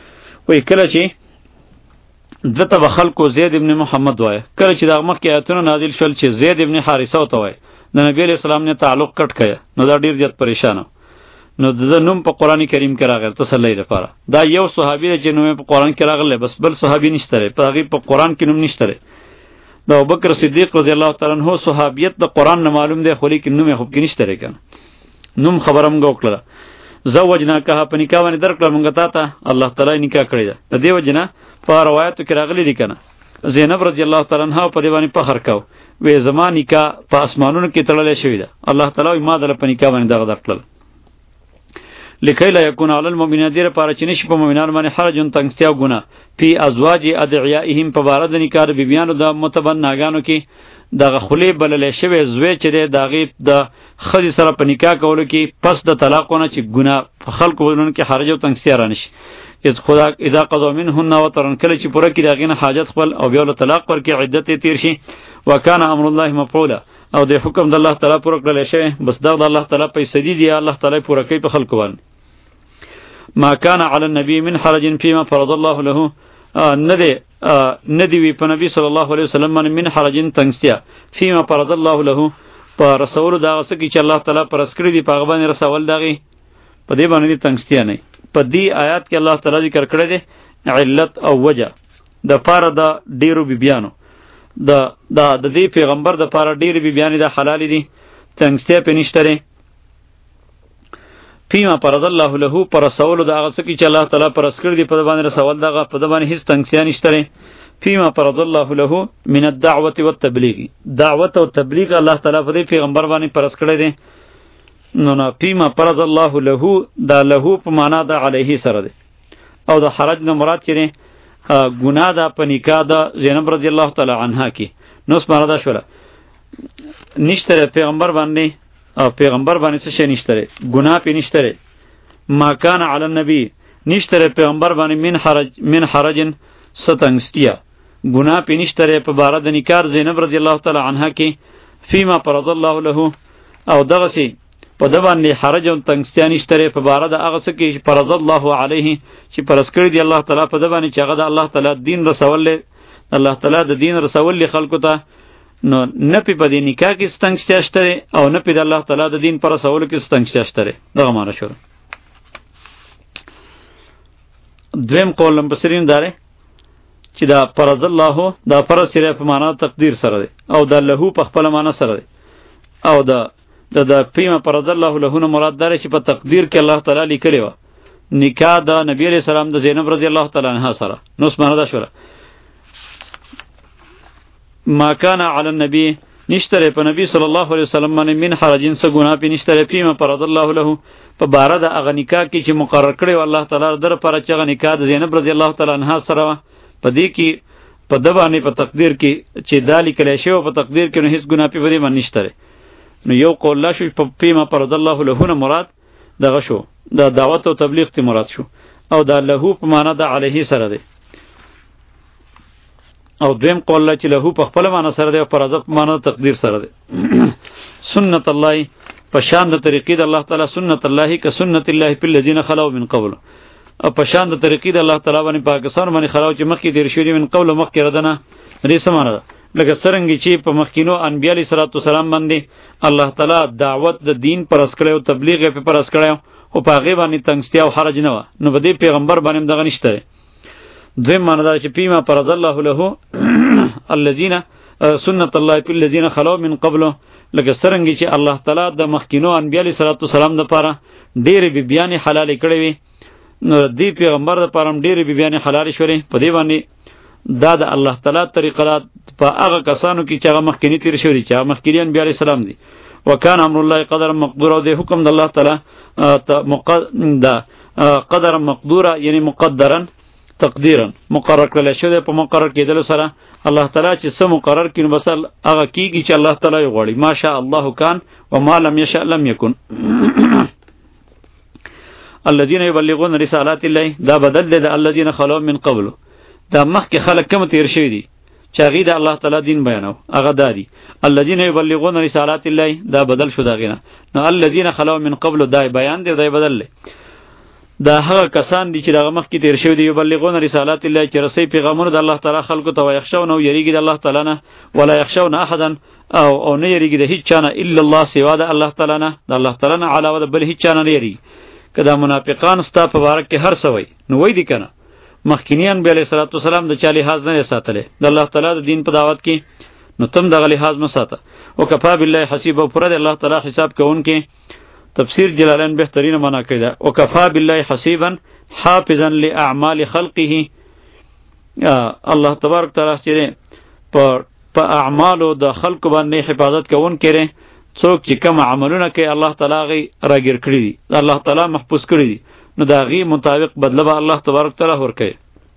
وای کله چې دته به خلکو زید ابن محمد وای، کله چې د مخکې آیتونه نازل شول چې زید ابن حارثه وته وای، د نبی علیہ السلام نه تعلق کټ کړي، نو دا ډیر زیات پریشانه. نو د نوم په قران کریم کې راغلی تسلی لپاره. دا یو صحابي دی چې نوم په قران کې راغلی، بس بل صحابي نشته لري، په هغه په قران کې نوم نشته لري. دا ابوبکر صدیق رضی الله تعالی عنہ صحابیت د قران نه معلوم دی، خو لیکن نوم یې خو کې نشته لري کنه. نوم خبرم غوکړه زوجنا که په نکاح باندې درکړه مونږ ته ته الله تعالی نکاح کړی ده. د دې وجنه په روایتو کې راغلی دی کنه زینب رضی الله تعالی عنها په دې باندې فخر کاو، وې زما نکاح په اسمانونو کې تړلې شوی ده، الله تعالی ما دل په نکاح باندې دغه درکړل. لکه لا یکون علی المؤمنین دیر پاره چې نشي په مؤمنان باندې حرجون تنگستیا او ګناه پی ازواج ادعیائهم په بار د نکاح بیبیانو د متبناګانو کې دغه خلی بللې شوی زوی چې دغه د خځې سره په نکاح کولو کې پس د طلاقونه چې ګناه خلق ولون کې حرج او تنگستیا رانشي. اذ خدا اذا قضا منهن وترن کله چې پوره کې دغه حاجت خپل او بیا له طلاق پر کې عدت تیر شي. وکانه امر الله مفعولا او د حکم د الله تعالی پوره کړل شي، بس دا د الله تعالی پیسې دي الله تعالی پوره کوي په خلق باندې. ما كان على النبي من حرج فيما فرض الله له ندی ندی وی په نبی صلی الله علیه وسلم باندې من حرج تنگستیا فيما فرض الله له په رسول دا څه کی چې الله تعالی پر اسکری دی په باندې رسول دغه په دې باندې تنگستیا نه. په دې آیات کې الله تعالی ذکر کړی دی علت او وجه د پاره د ډیرو بیبیانو د د د دې پیغمبر د پاره ډیرو بیبیانې د حلال دي، تنگستیا په نشته. فيما فرض الله له پر رسول دا هغه څه چې الله تعالی پر اسکر دی په باندې رسول دغه په باندې هیڅ تنگسیا نشته. فيما فرض الله له من الدعوه والتبلیغ دعوت او تبلیغ الله تعالی په دې پیغمبر باندې پر اسکر دی. نو نه فيما فرض الله له دا له په معنا د علیه سره دی، او د حرج نه مراد چې ګناه ده په نکاح د زینب رضی الله تعالی عنها کې. نو سماره دا شوله نشته پیغمبر باندې او پیغمبر باندې څه شي نشته، ګناه پې نشته. ما کان علی النبی نشته پیغمبر باندې من حرج من حرجن ستنگستیا ګناه پې نشته په باره د نکاح زینب رضی الله تعالی عنها کې. فيما فرض الله له او دغه سي په د باندې حرج او تنگستیا نشته په باره د هغه څه کې فرض الله علیه چې پرس کړی دی الله تعالی په د باندې چې هغه د الله تعالی دین رسول الله تعالی د دین رسول خلکو ته. نو نه پی په دې نکاح کې ستنگستیا شته او نه پی د الله تعالی د دین پر رسول کې ستنگستیا شته. دغه معنی شو. دویم قول مفسرین داره چې دا فرض الله دا فرض سره په معنا تقدیر سره دی او دا له په خپل معنا سره دی، او دا د د فيما فرض الله له نه مراد داره چې په تقدیر کې الله تعالی لیکلی و نکاح د نبی علیہ السلام د زینب رضی الله تعالی عنها سره. نو سمانه دا شوله ما کان علی النبی نشتره په نبی صلی الله علیه وسلم باندې من حرجین څه ګناه پې نشتره فيما فرض الله له په باره د هغه نکاح کې چې مقرر کړی و الله تعالی در پر چې هغه نکاح د زینب رضی الله تعالی عنها سره په دې کې په د باندې په تقدیر کې چې دا لیکلی شوی په تقدیر کې نو هیڅ ګناه پې په دې باندې نشته. نو یو قول لا شو په فيما فرض الله له نه مراد دغه شو د دعوت او تبلیغ ته مراد شو، او دا له په معنا د علیه سره دی. او دویم قول چې له په خپل معنا سره دی او پر ازق معنا تقدیر سره دی. سنت الله په شان د طریقې د الله تعالی سنت الله ک سنت الله په الذين خلو من قبل، او په شان د طریقې د الله تعالی باندې پاکستان باندې خلو چې مخکې دیر شوی من قبل مخکې ردنه دې سمانه ده. لکه څنګه چې په مخکینو انبیاء علیه الصلاۃ والسلام باندې الله تعالی دعوت د دین پر اسکړیو او تبلیغ په پر اسکړیو او په هغه باندې تنگستیا او حرج نه و، نو په دې پیغمبر باندې دغه نشته. دویم معنی دا چې فيما فرض الله له الذين سنت الله في الذين خلو من قبل، لکه څنګه چې الله تعالی د مخکینو انبیاء علیه الصلاۃ والسلام لپاره ډېرې بیبیانې حلال کړې وي، نو دې پیغمبر لپاره ډېرې بیبیانې حلال شوري. په دې باندې دا د الله تعالی طریقه په هغه کسانو کې چې هغه مخکینی تیر شوی چې هغه مخکینی انبیاء علیه السلام دي. وکان امر الله قدر مقدور، او د حکم د الله تعالی دا قدر مقدوره یعنی مقدرا تقدیرا مقرر کړل شوی په مقرر کېدل سره الله تعالی چې څه مقرر کړي بس هغه کیږي چې الله تعالی غواړي. ماشاء الله کان و ما لم یشاء لم یکن. الذين يبلغون رسالات الله دا بدل د الذين خلو من قبل، دا مخکې خلک کوم تیر شوی دي چې هغه د الله تعالی دین بیانو هغه دادي. الذين يبلغون رسالات الله دا بدل شو داغینه. نو الذين خلو من قبل دا بیان دی دا بدل له دا هغه کسان دي چې دغه مخکې تیر شوي دي، یبلغون رسالات الله، چې رسوي پیغامونه د الله تعالی خلکو ته، ویخشون او یریږي د الله تعالی نه، ولا یخشون احدا او او نه یریږي د هیڅ چا نه الا الله سوا د الله تعالی نه، د الله تعالی نه علاوه د بل هیڅ چا نه یریږي. که دا منافقان ستا په باره کې هر څه وایي نو وایي دي که نه، مخکینی انبیا علیه صلوات وسلام د چا لحاظ نه ساتلی د الله تعالی د دین په دعوت کې، نو تم دغه لحاظ مه ساته. وکفا بالله حسیبا، پوره د الله تعالی حساب کوونکی. تفسیر جلالین بهترینه معنا کړی ده، وکفا بالله حسیبا حافظا لاعمال خلقه. الله تبارک تعالی چې په په اعمالو د خلق باندې حفاظت کوونکی دی، څوک چې کوم عملونه کوي الله تعالی غي راګیر کړی دي، الله تعالی محفوظ کړی دي، نو دا غي مطابق بدله به الله تبارک تعالی ورکوي.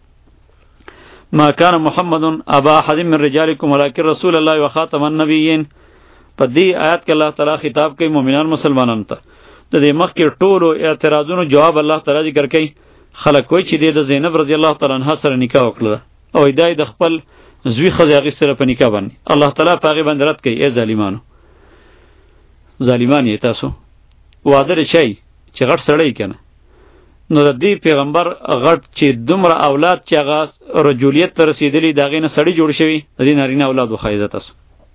ما كان محمد ابا احد من رجالكم ولكن رسول الله وخاتم النبيين. په دې آیات کې الله تعالی خطاب کوي مؤمنان مسلمانانو ته. د دې مخکې ټولو اعتراضونو جواب الله تعالی ذکر کوي. خلک وایي چې د زینب رضی الله تعالی عنها سره نکاح وکړه او دای د خپل زوی خځې هغې سره په نکاح باندې الله تعالی په هغې باندې رد کوي. ای ظالمانو، ظالمان یې تاسو، واده د شی چې غټ سړی که نه، نو د دې پیغمبر غټ چې دومره اولاد چې هغه رجولیت ته رسېدلي د هغې نه سړی جوړ شوي، د دې نارینه اولاد وښایي. تاسو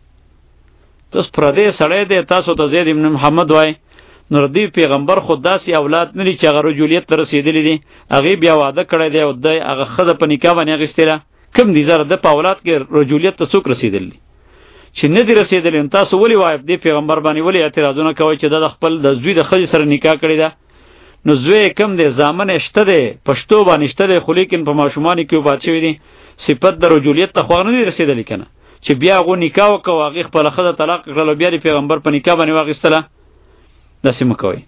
تاسو پردی سړی دی، تاسو ته زید ابن محمد وای، نو د دې پیغمبر خو داسې اولاد نه دي چې هغه رجولیت ته رسېدلي دي، هغې بیا واده کړی دی او دی هغه ښځه په نکاح باندې اخېستې. کم دي زره د په اولاد کې رجولیت ته څوک رسېدلی چې نه دي رسېدلی؟ تاسو ولې وایي دې پیغمبر باندې ولې اعتراضونه کوئ چې دا د خپل د زوی د ښځې سره نکاح کړې ده؟ نو زوی کم دی، زامن یې شته دی، پښتو باندې شته دی، خو لیکن په ماشومانو کې وفات شوي دي، صفت د رجولیت ته خو نه دي رسېدلی که نه، چې بیا هغو نکاح وکړو، هغې خپله ښځه طلاق کړل او بیا د پیغمبر په نکاح باندې واخېستله. داسې مه کوئ.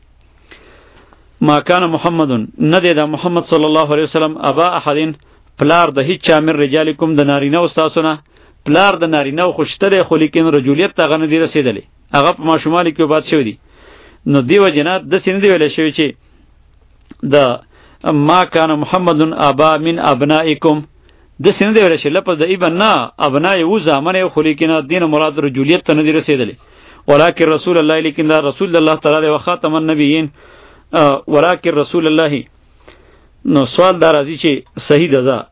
ما کان محمد، نه دی دا محمد صلی الله علیه وسلم ابا احدین پلار د هیڅ چا من رجالکم د نارینهو ستاسو نه، پلار د نارینهو خو شته دی، خو لیکن رجولیت ته هغه نه دی رسېدلی، هغه په ماشومانو کې وفات شوي دي. نو دې وجې نه داسې نه دی ویلی شوي چې د ما کان محمد ابا من ابنائکم، داسې نه دی ویلی شوي لفظ د ابن نه، ابنا یې و زامن یې، خو لیکن دین مراد رجولیت ته نه دی رسېدلی. ولکن رسول الله، لیکن دا رسول الله تعالی دی، وخاتم النبیین، ولکن رسول الله. نو سوال دا راځي چې صحیح ده ځه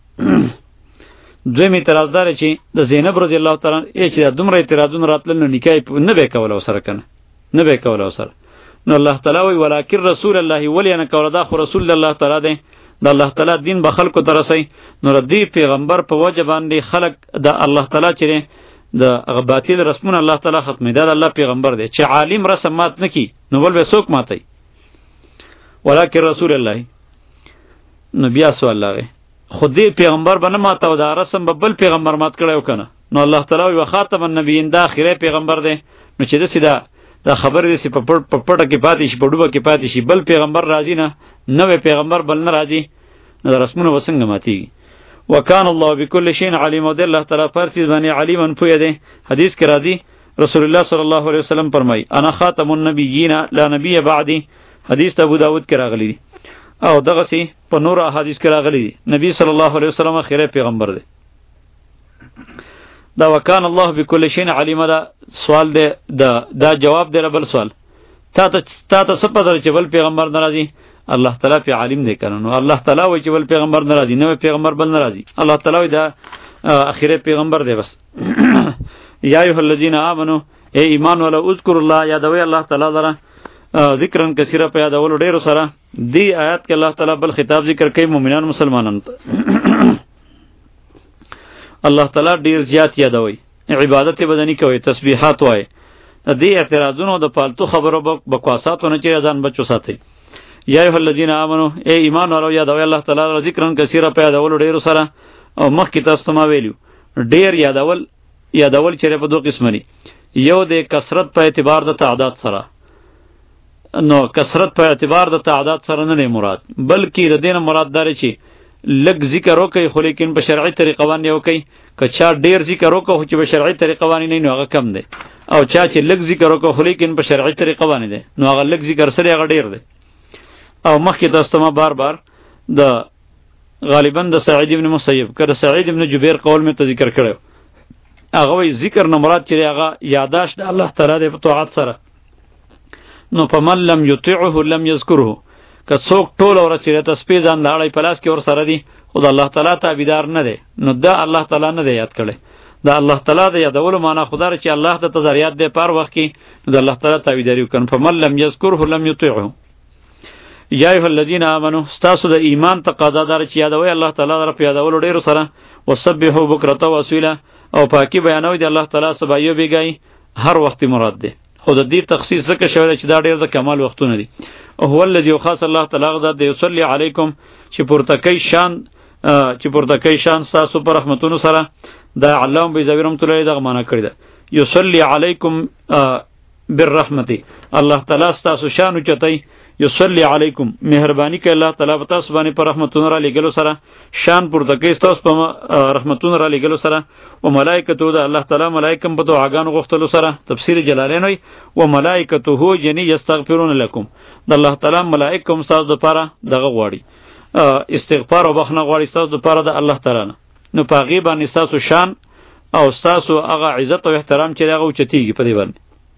دویم اعتراض دار چې د زینب رضی الله تعالی عنها چې دومره اعتراضونه راتلل نو نکاح نه به کوله ورسره که نه، نه به کوله ورسره. نو الله تعالی وایي ولکن رسول الله، ولې نه کوله؟ دا خو رسول الله تعالی دی، د الله تعالی دین به خلکو ته رسوي. نو د دې پیغمبر په وجه باندې خلک د الله تعالی چې د هغه باطل رسمونه الله تعالی ختموي. دا د الله پیغمبر دی چې عالم رسم مات نه کي، نو بل به څوک ماتوي؟ ولکن رسول الله. نو بیا سوال راغی، خو دې پیغمبر به نه ماتاو، دا رسم به بل پیغمبر مات کړی و که نه؟ نو الله تعالی وایي وخاتم النبیین، دا آخري پیغمبر دی. نو چې داسې دا دا خبرې داسې په پټه کې پاتې شي، په ډوبه کې پاتې شي، بل پیغمبر راځي نه، نوی پیغمبر بل نه راځي، نو دا رسمونه به څنګه ماتېږي؟ وکان الله بكل شيء علیم، او د الله تعالی پر چیز باندې علیما پوهه دی. حدیث کې راځي رسول الله صلی الله علیه وسلم فرمایي انا خاتم النبیین لا نبی بعدی، حدیث ابو داود کې راغلی دی او دغه سي په نور احادیث کې راغلی دی. نبی صلی الله علیه وسلم اخیری پیغمبر دی. دا وکان الله بكل شيء علیم، دا سوال دی، دا دا جواب دی بل سوال. تا ته تا ته څه پته چې بل پیغمبر ناراضي؟ الله تعالی په عالم دی کنه. نو الله تعالی وایي چې بل پیغمبر ناراضي، نو پیغمبر بل ناراضي. الله تعالی وایي دا اخیری پیغمبر دی بس. یا ایها الذین آمنو، ای ایمان ولا اذکر الله، یادوي الله تعالی لره ذکرن کثیره په یادولو ډیرو سره. دی آیات کې الله تعالی بل خطاب ذکر کوي مؤمنان مسلمانانو ته. الله تعالی ډیر زیات یادوي، عبادت بدنی کوي، تسبیحات وایي. دې اعتراضونو د پالتو خبرو بکواساتو نه چې ځان بچو ساتي. یا ایها الذین آمنو، ای ایمان والو یادوي الله تعالی ذکرن کثیره په یادولو ډیرو سره. او مخکې تاسو ما ویلو ډیر یادول یادول چې په دوه قسم دي، یو د کثرت په اعتبار د تعداد سره. نو کثرت په اعتبار د تعداد سره نه مراد، بلکې د دین مراد دار چې لږ ذکر وکي خو لیکن په شرعي طریقه باندې وکي. که چا ډیر ذکر وکړو چې په شرعي طریقه باندې نه، نو هغه کم دی. او چا چې لږ ذکر وکړو خو لیکن په شرعي طریقه باندې دی، نو هغه لږ ذکر سره هغه ډیر دی. او مخکې تاسو ما بار بار د غالبا د سعید ابن مسیب کړه سعید ابن جبیر قول می ته ذکر کړو. هغه وی ذکر نه مراد چې هغه یاداشت د الله تعالی د طاعت سره. نو فمن لم یطیعه لم یذکره، که څوک ټول ورځ چې تسبیح ځان لاړی پلاس کې ور سره دی خو د الله تعالی تابعدار نه دی نو دا الله تعالی نه دی یاد کړي دا الله تعالی د یادولو معنا خدای چې الله ته تزریات دی پر وخت کې نو د الله تعالی تابعداري وکړي فمن لم یذکره لم یطیعه یا ایها الذین آمنوا استاسو د ایمان تقاضا دار چې یادوي الله تعالی در په یادولو ډیر سره وسبحوا بکرة واصیلا او پاکی بیانوي د الله تعالی سبایو بیګای هر وخت مراد دی خود دې تخصیص څخه شوی چې دا ډیر د کمال وختونه دي او هو الذی خاص الله تعالی غزا دی یصلی علیکم چې پورتکای شان چې پورتکای شان تاسو پر رحمتونو سره دا علامه بیزاوی رحمت الله دغه معنا کړی دا یصلی علیکم بالرحمت الله تعالی تاسو شان چتای یصلی علیکم مهربانی کوي الله تعالی په تاسو باندې پر رحمتونو را لګلو سره شان پورته کوي تاسو په رحمتونو را لګلو سره او ملائکته ده الله تعالی ملائکم په دعاګانو غوښتلو سره تفسیر جلالین وي او ملائکته یعنی یستغفرون لكم د الله تعالی ملائکم تاسو لپاره دغه غواړي استغفار او بخنه غواړي تاسو لپاره د الله تعالی نو په غیبه باندې تاسو شان او تاسو هغه عزت او احترام چې هغه اوچتیږي په دې باندې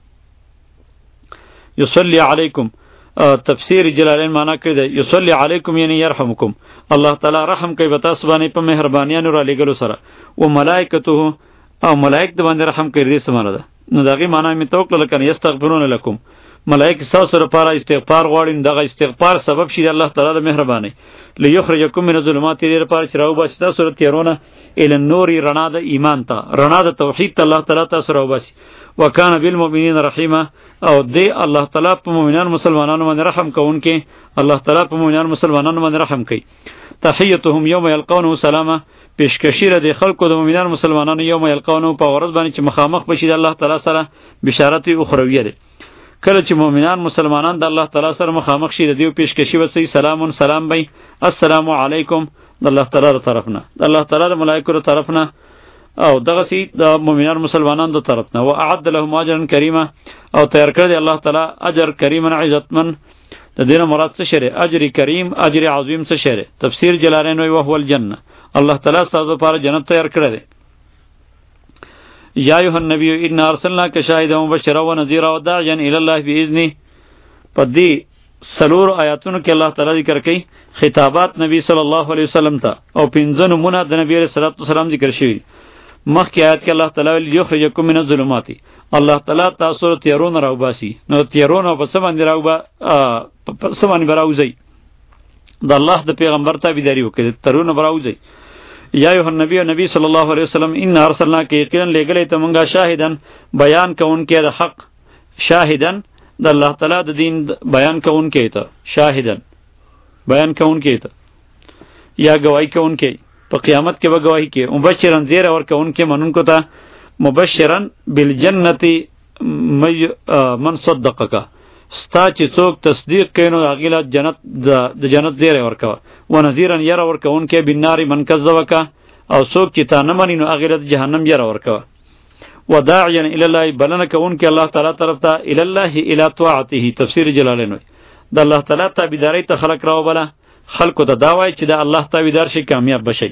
یصلی علیکم تفسیر جلالین معنا کړی دی یصلی علیکم یعنی یرحمکم الله تعالی رحم کوي په تاسو باندې په مهربانیانو را لګلو سره او ملائکته او ملائک د باندې رحم کوي دې سمانه ده نو دغه معنا می توکل کنه یستغفرون لكم ملائک تاسو لپاره استغفار غواړي دغه استغفار سبب شي الله تعالی د مهرباني لیخرجکم من الظلمات دې لپاره چې راو باسي تاسو تیرونه ال النور رڼا د ایمان ته رڼا د توحید ته الله تعالی تاسو راو باسي وکانه بالمؤمنین رحیمه او دی الله تعالی په مؤمنان مسلمانانو باندې رحم کوونکې الله تعالی په مؤمنان مسلمانانو باندې رحم کوي تحیتهم یوم یلقونه سلامه پیشکشی را دی خلکو د مؤمنان مسلمانانو یوم یلقونه په ورځ باندې چې مخامخ بشي د الله تعالی سره بشارت اخرویه ده کله چې مؤمنان مسلمانان د الله تعالی سره مخامخ شي د دیو پیشکشی وسی سلام سلام بی السلام علیکم د الله تعالی طرفنا د الله تعالی ملائکه طرفنا او دغه سي د مؤمنان مسلمانانو د طرف نه او اعد لهم اجرا کریما او تیار کړی دی الله تعالی اجر کریم عزتمن د دینه مراد څه شری اجر کریم اجر عظیم څه شری تفسیر جلالین وی وهو الجنه الله تعالی تاسو لپاره جنت تیار کړی دی یا ایها النبی ان ارسلناک شاهدا ومبشرا ونذیرا وداعیا الی الله باذنه پدې سلور آیاتونو کې الله تعالی ذکر کوي خطابات نبی صلی الله علیه وسلم ته او پنځه نمونه د نبی علیہ الصلوۃ والسلام ذکر شوی مخکې آیات کې الله تعالی یخرجکم من الظلمات الله تعالی تاسو ته تیرون راوباسي نو تیرون په څه باندې راوبا په څه باندې راوځي د الله د پیغمبر ته بيداری وکړي ترون راوځي یا ایه النبی نبی صلی الله علیه وسلم ان ارسلناک یقینا لګلې ته مونږه شاهدن بیان کوونکې د حق شاهدن د الله تعالی د دین بیان کوونکې ته شاهدن بیان کوونکې ته یا گواہی کوونکې په قیامت کې به گواہی کوي مبشرن زیر اور کوونکې منونکو ته مبشرن بالجنت من صدقک ستا چې څوک تصدیق کوي نو هغه جنت د جنت زیر ورکوه و نذیرا ير ورکوونکې بنار من کذبک او څوک چې تا نه مني نو هغه د جهنم ير ورکوه وداعیا الی الله بلنه کوونکې الله تعالی طرف ته الی الله الی طاعته تفسیر جلالین د الله تعالی تابعداري ته خلق راو بله خلقو ته دا وایي چې د الله تابعدار شي کامیاب بشي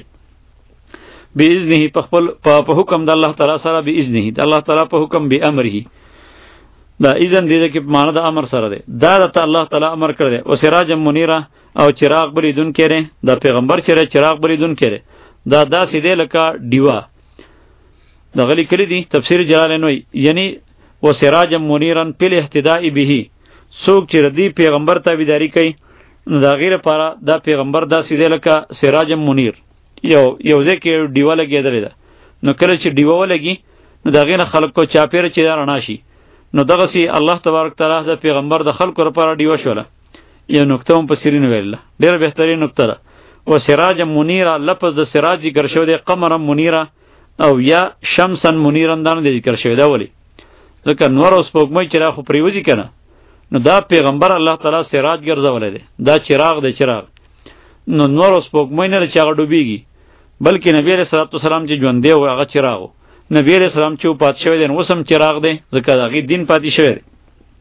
باذنه په خپل په حکم د الله تعالی سره باذنه د الله تعالی په حکم به امره دا اذن دې کې معنی د امر سره ده دا د الله تعالی امر کړی او سراج منیره او چراغ بلیدون کړي د پیغمبر چیرې چراغ بلیدون کړي دا داسې دی لکه دیوا د غلی کړي دي تفسیر جلالین وی یعنی و سراج منیرن په اهتداء به څوک چې ردی پیغمبر تابعداري کوي دا غیر لپاره دا پیغمبر داسې دی لکه سراج منیر یو یو ځکه دیوا لګیدل ده نو کله چې دیوا ولګي نو دا غیر خلک کو چاپیره چې رڼا شي نو دغه سي الله تبارک تعالی د پیغمبر د خلکو لپاره دیو شوله یو نقطه هم په سرین ویل ډیره بهترین نقطه ده او سراج منیره لفظ د سراج ذکر شوی دی قمر منیره او یا شمسن منیرن دانه ذکر شوی دا ولی ځکه نور اوس پوګمې چې را خو پریوځي کنه نو دا پیغمبر الله تعالی سراج ګرځولې دی دا چراغ دی چراغ نو نور اوس پوګمې نه چې هغه ډوبېږي بلکې نبی رسول الله سلام چې ژوند دی او هغه چراغ نبی علیہ السلام چې پات شوی دی نو سم چراغ دی ځکه هغه دین پاتې شوی دی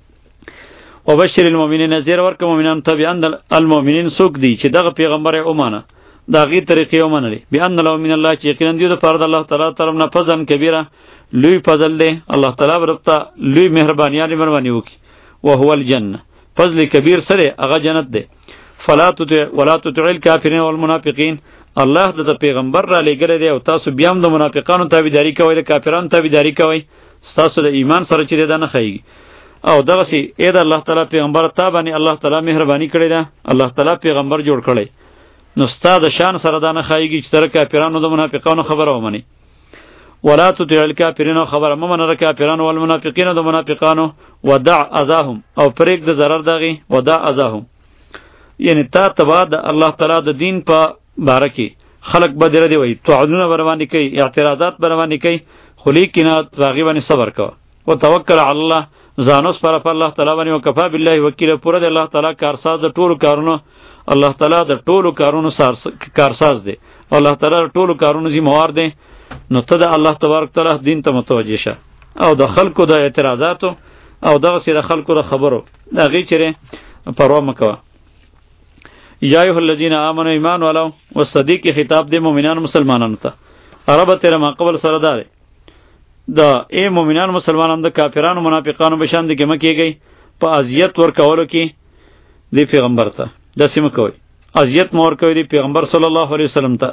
او بشیر المؤمنین زیر ورک مؤمنان ته بیان المؤمنین سوک دی چې دغه پیغمبر اومانه دا غي طریقې اومانه دی بیان له من الله چې یقینا دی د فرض الله تعالی طرف نه فضل کبیره لوی فضل دی الله تعالی ورته لوی مهربانیانه مروانی وکي او هو الجنه فضل کبیر سره هغه جنت دی فلا تطع ولا تطع الكافرین والمنافقین. الله د پیغمبر را لګره دی او تاسو بیا هم د منافقانو تابعداري کوئ، د کافرانو تابعداري کوئ، تاسو د ایمان سره چې دا نه خایي. او دغه سي اې د الله تعالی پیغمبر ته باندې الله تعالی مهرباني کړې ده، الله تعالی پیغمبر جوړ کړی، نو ستاسو شان سره دا نه خایي چې تر کافرانو د منافقانو خبره ومني. ولا تطع الكافرین خبر ممن را کافرانو والمنافقین د منافقانو ودع اذاهم او پرېګ د zarar دغه ودع اذاهم، یعنی تا تبا د الله تعالی د دین په باره کې خلق بدره دی وای توعدونه بروانی کوي، اعتراضات بروانی کوي، خو لیکنه راغي باندې صبر کوه او توکل علی الله، ځانوس پر الله تعالی باندې وکفا بالله وکیل، پوره د الله تعالی کارساز د ټولو کارونو، الله تعالی د ټولو کارونو کارساز دی، الله تعالی د ټولو کارونو ذمہوار دی. نو ته د الله تبارک تعالی دین ته متوجه شه او د خلکو د اعتراضاتو او دغه سره خلکو د خبرو دغه چیرې پروا مکوه. یا ایها الذین آمنوا ایمان والو والصدیق خطاب د مؤمنانو مسلمانانو ته عربه تیر ما قبل سره دار د ای مؤمنانو مسلمانانو د کافرانو منافقانو بشان د کمه کیږي په اذیت ور کولو کې دی پیغمبر ته د سیمه کوي اذیت مور کوي دی پیغمبر صلی الله علیه وسلم ته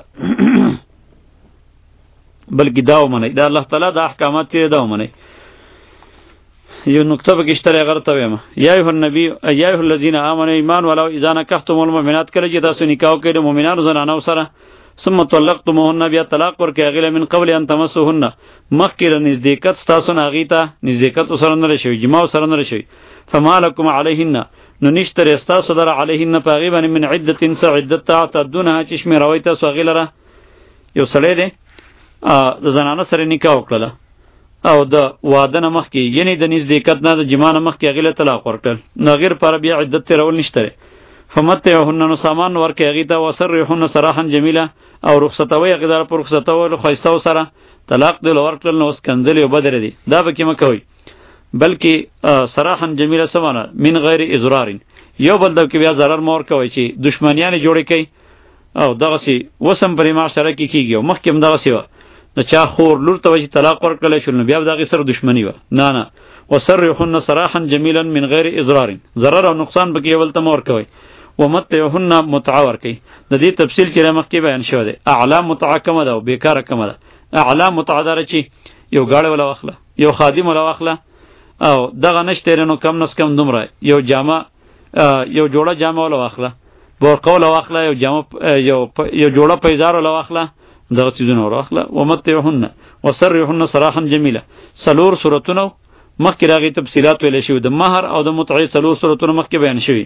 بلکې دا ومني دا الله تعالی د احکامات تیر دا ومني. یو نقطه به کشتره غلطه ویم. یا ایه النبی یا ایه الذین آمنوا ایمان ولو اذا نکحتم المؤمنات کله چې تاسو نکاح کوئ د مؤمنانو زنانو سره ثم طلقتموهن بیا طلاق ورکړئ هغې من قبل ان تمسوهن مخکې له نزدېکت ستاسو نه هغې ته نزدېکت سره نه ده شوي جما سره نه ده شوي فما لکم علیهن نو نشته رې ستاسو لره علیهن په هغې باندې من عدت څه عدت تعتدونها چې شمېروئ تاسو هغې لره. یو سړی دی د زنانه سره نکاح وکړله او د واده نه مخکې یعنی د نزدېکت نه د جما نه مخکې هغې له طلاق ورکړل نو هغې لپاره بیا عدت تېرول نشته دی. فمتعوهن نو سامان ورکړئ هغې ته وسرحوهن سراحا جمیله او رخصتوئ هغې دره په رخصتولو ښایستهو سره طلاق دې له ورکړل نو اوس کنځلې او بدرې دي دا به کې مه کوئ بلکې سراحا جمیله څه معنی من غیر اضرار یو بل دو کې بیا ضرر مه ورکوئ چې دشمنیانې جوړې کوي او دغسې وسم پرې معاشره کې کېږي او مخکې هم دغسې وه د چا خور لور ته چې طلاق ورکړلی شول نو بیا به د هغې سره دشمني وه نه نه وسرحوهن سراحا جمیلا من غیر اضرار ضرر او نقصان به کې یو بل ته مه ورکوئ. ومتعوهن متعه ورکئ د دې تفصیل چې مخکې بیان شوی دی. اعلا متعه کومه ده او بیکاره کومه ده. اعلا متعه داره چې یو ګاډی ولا واخله یو خادم ولا واخله او دغه نشته نو کم نس کم دومره یو جامه یو جوړه جامه ولا واخله بورقه ولا واخله یو جامه یو یو جوړه پیزار ولا واخله دغه چیزونه ولا واخله. ومتعوهن وسرحوهن سراحا جمیلا سلور سورتونه مخکې راغی تفصیلات ویل شوی د مہر او د متعه سلور سورتونه مخکې بیان شوی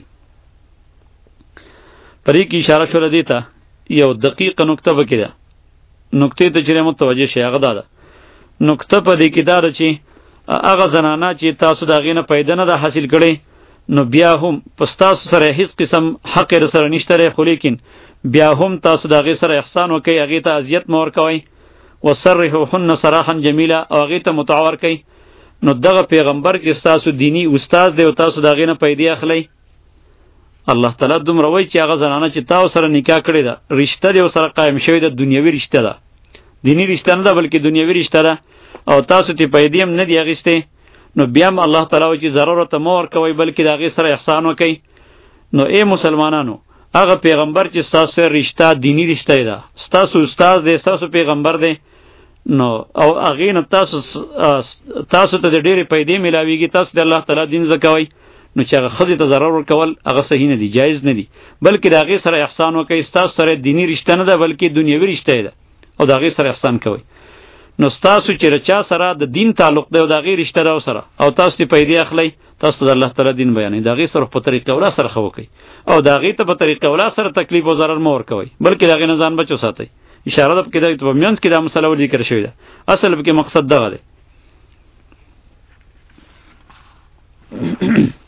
پرې کې اشاره شوله دې ته یو دقیقه نکته به کې ده نکتې ته چې متوجه شئ هغه دا ده نکته په دې کې دا ده چې هغه زنانه چې تاسو د هغې نه پیدا نه ده حاصل کړې نو بیا هم په ستاسو سره هیڅ قسم حق یې سره نشته دی خو لیکن بیا هم تاسو د هغې سره احسان وکئ هغې ته اذیت مه ورکوئ وسرحوهن سراحا جمیلا او هغې ته متعه ورکئ. نو دغه پیغمبر چې ستاسو دینی استاد دی او تاسو د هغې نه پیدې اخلئ الله تعالی دومره وایي چې هغه زنانه چې تاسو سره نکاح کړې ده رشته دې ورسره قایم شوې ده دنیوي رشته ده دینی رشته نه ده بلکې دنیوي رشته ده او تاسو ته پیدې هم نه دي اخیستې نو بیا هم الله تعالی وایي چې ضرر ورته مه ورکوئ بلکې د هغې سره احسان وکئ. نو ای مسلمانانو هغه پیغمبر چې ستاسو سره رشته دینی رشته ده ستاسو استاد دی ستاسو پیغمبر دی نو او هغې نه تاسو تاسو ته د ډېرې پیدې میلاویږي تاسو د الله تعالی دین زده کوئ نو چې هغه ښځې ته ضرر ورکول هغه صحیح نه دي جایز نه دي بلکې د هغې سره احسان وکئ ستاسو سره دینی رشته نه ده بلکې دنیوي رشته ده او د هغې سره احسان کوئ. نو ستاسو چې له چا سره د دین تعلق دی او د هغې رشته ده سره او تاسو ته پیدې اخلئ تاسو ته د الله تعالی دین بیانوئ د هغې سره په طریقه اولا سره ښه وکئ او د هغې ته په طریقه اولا سره تکلیف او ضرر مه ورکوئ بلکې د هغې نه ځان بچ وساتئ. اشاره ده پکې ده په منځ کې دا مسله ور ذکر شوې ده اصل پکې مقصد دغه دی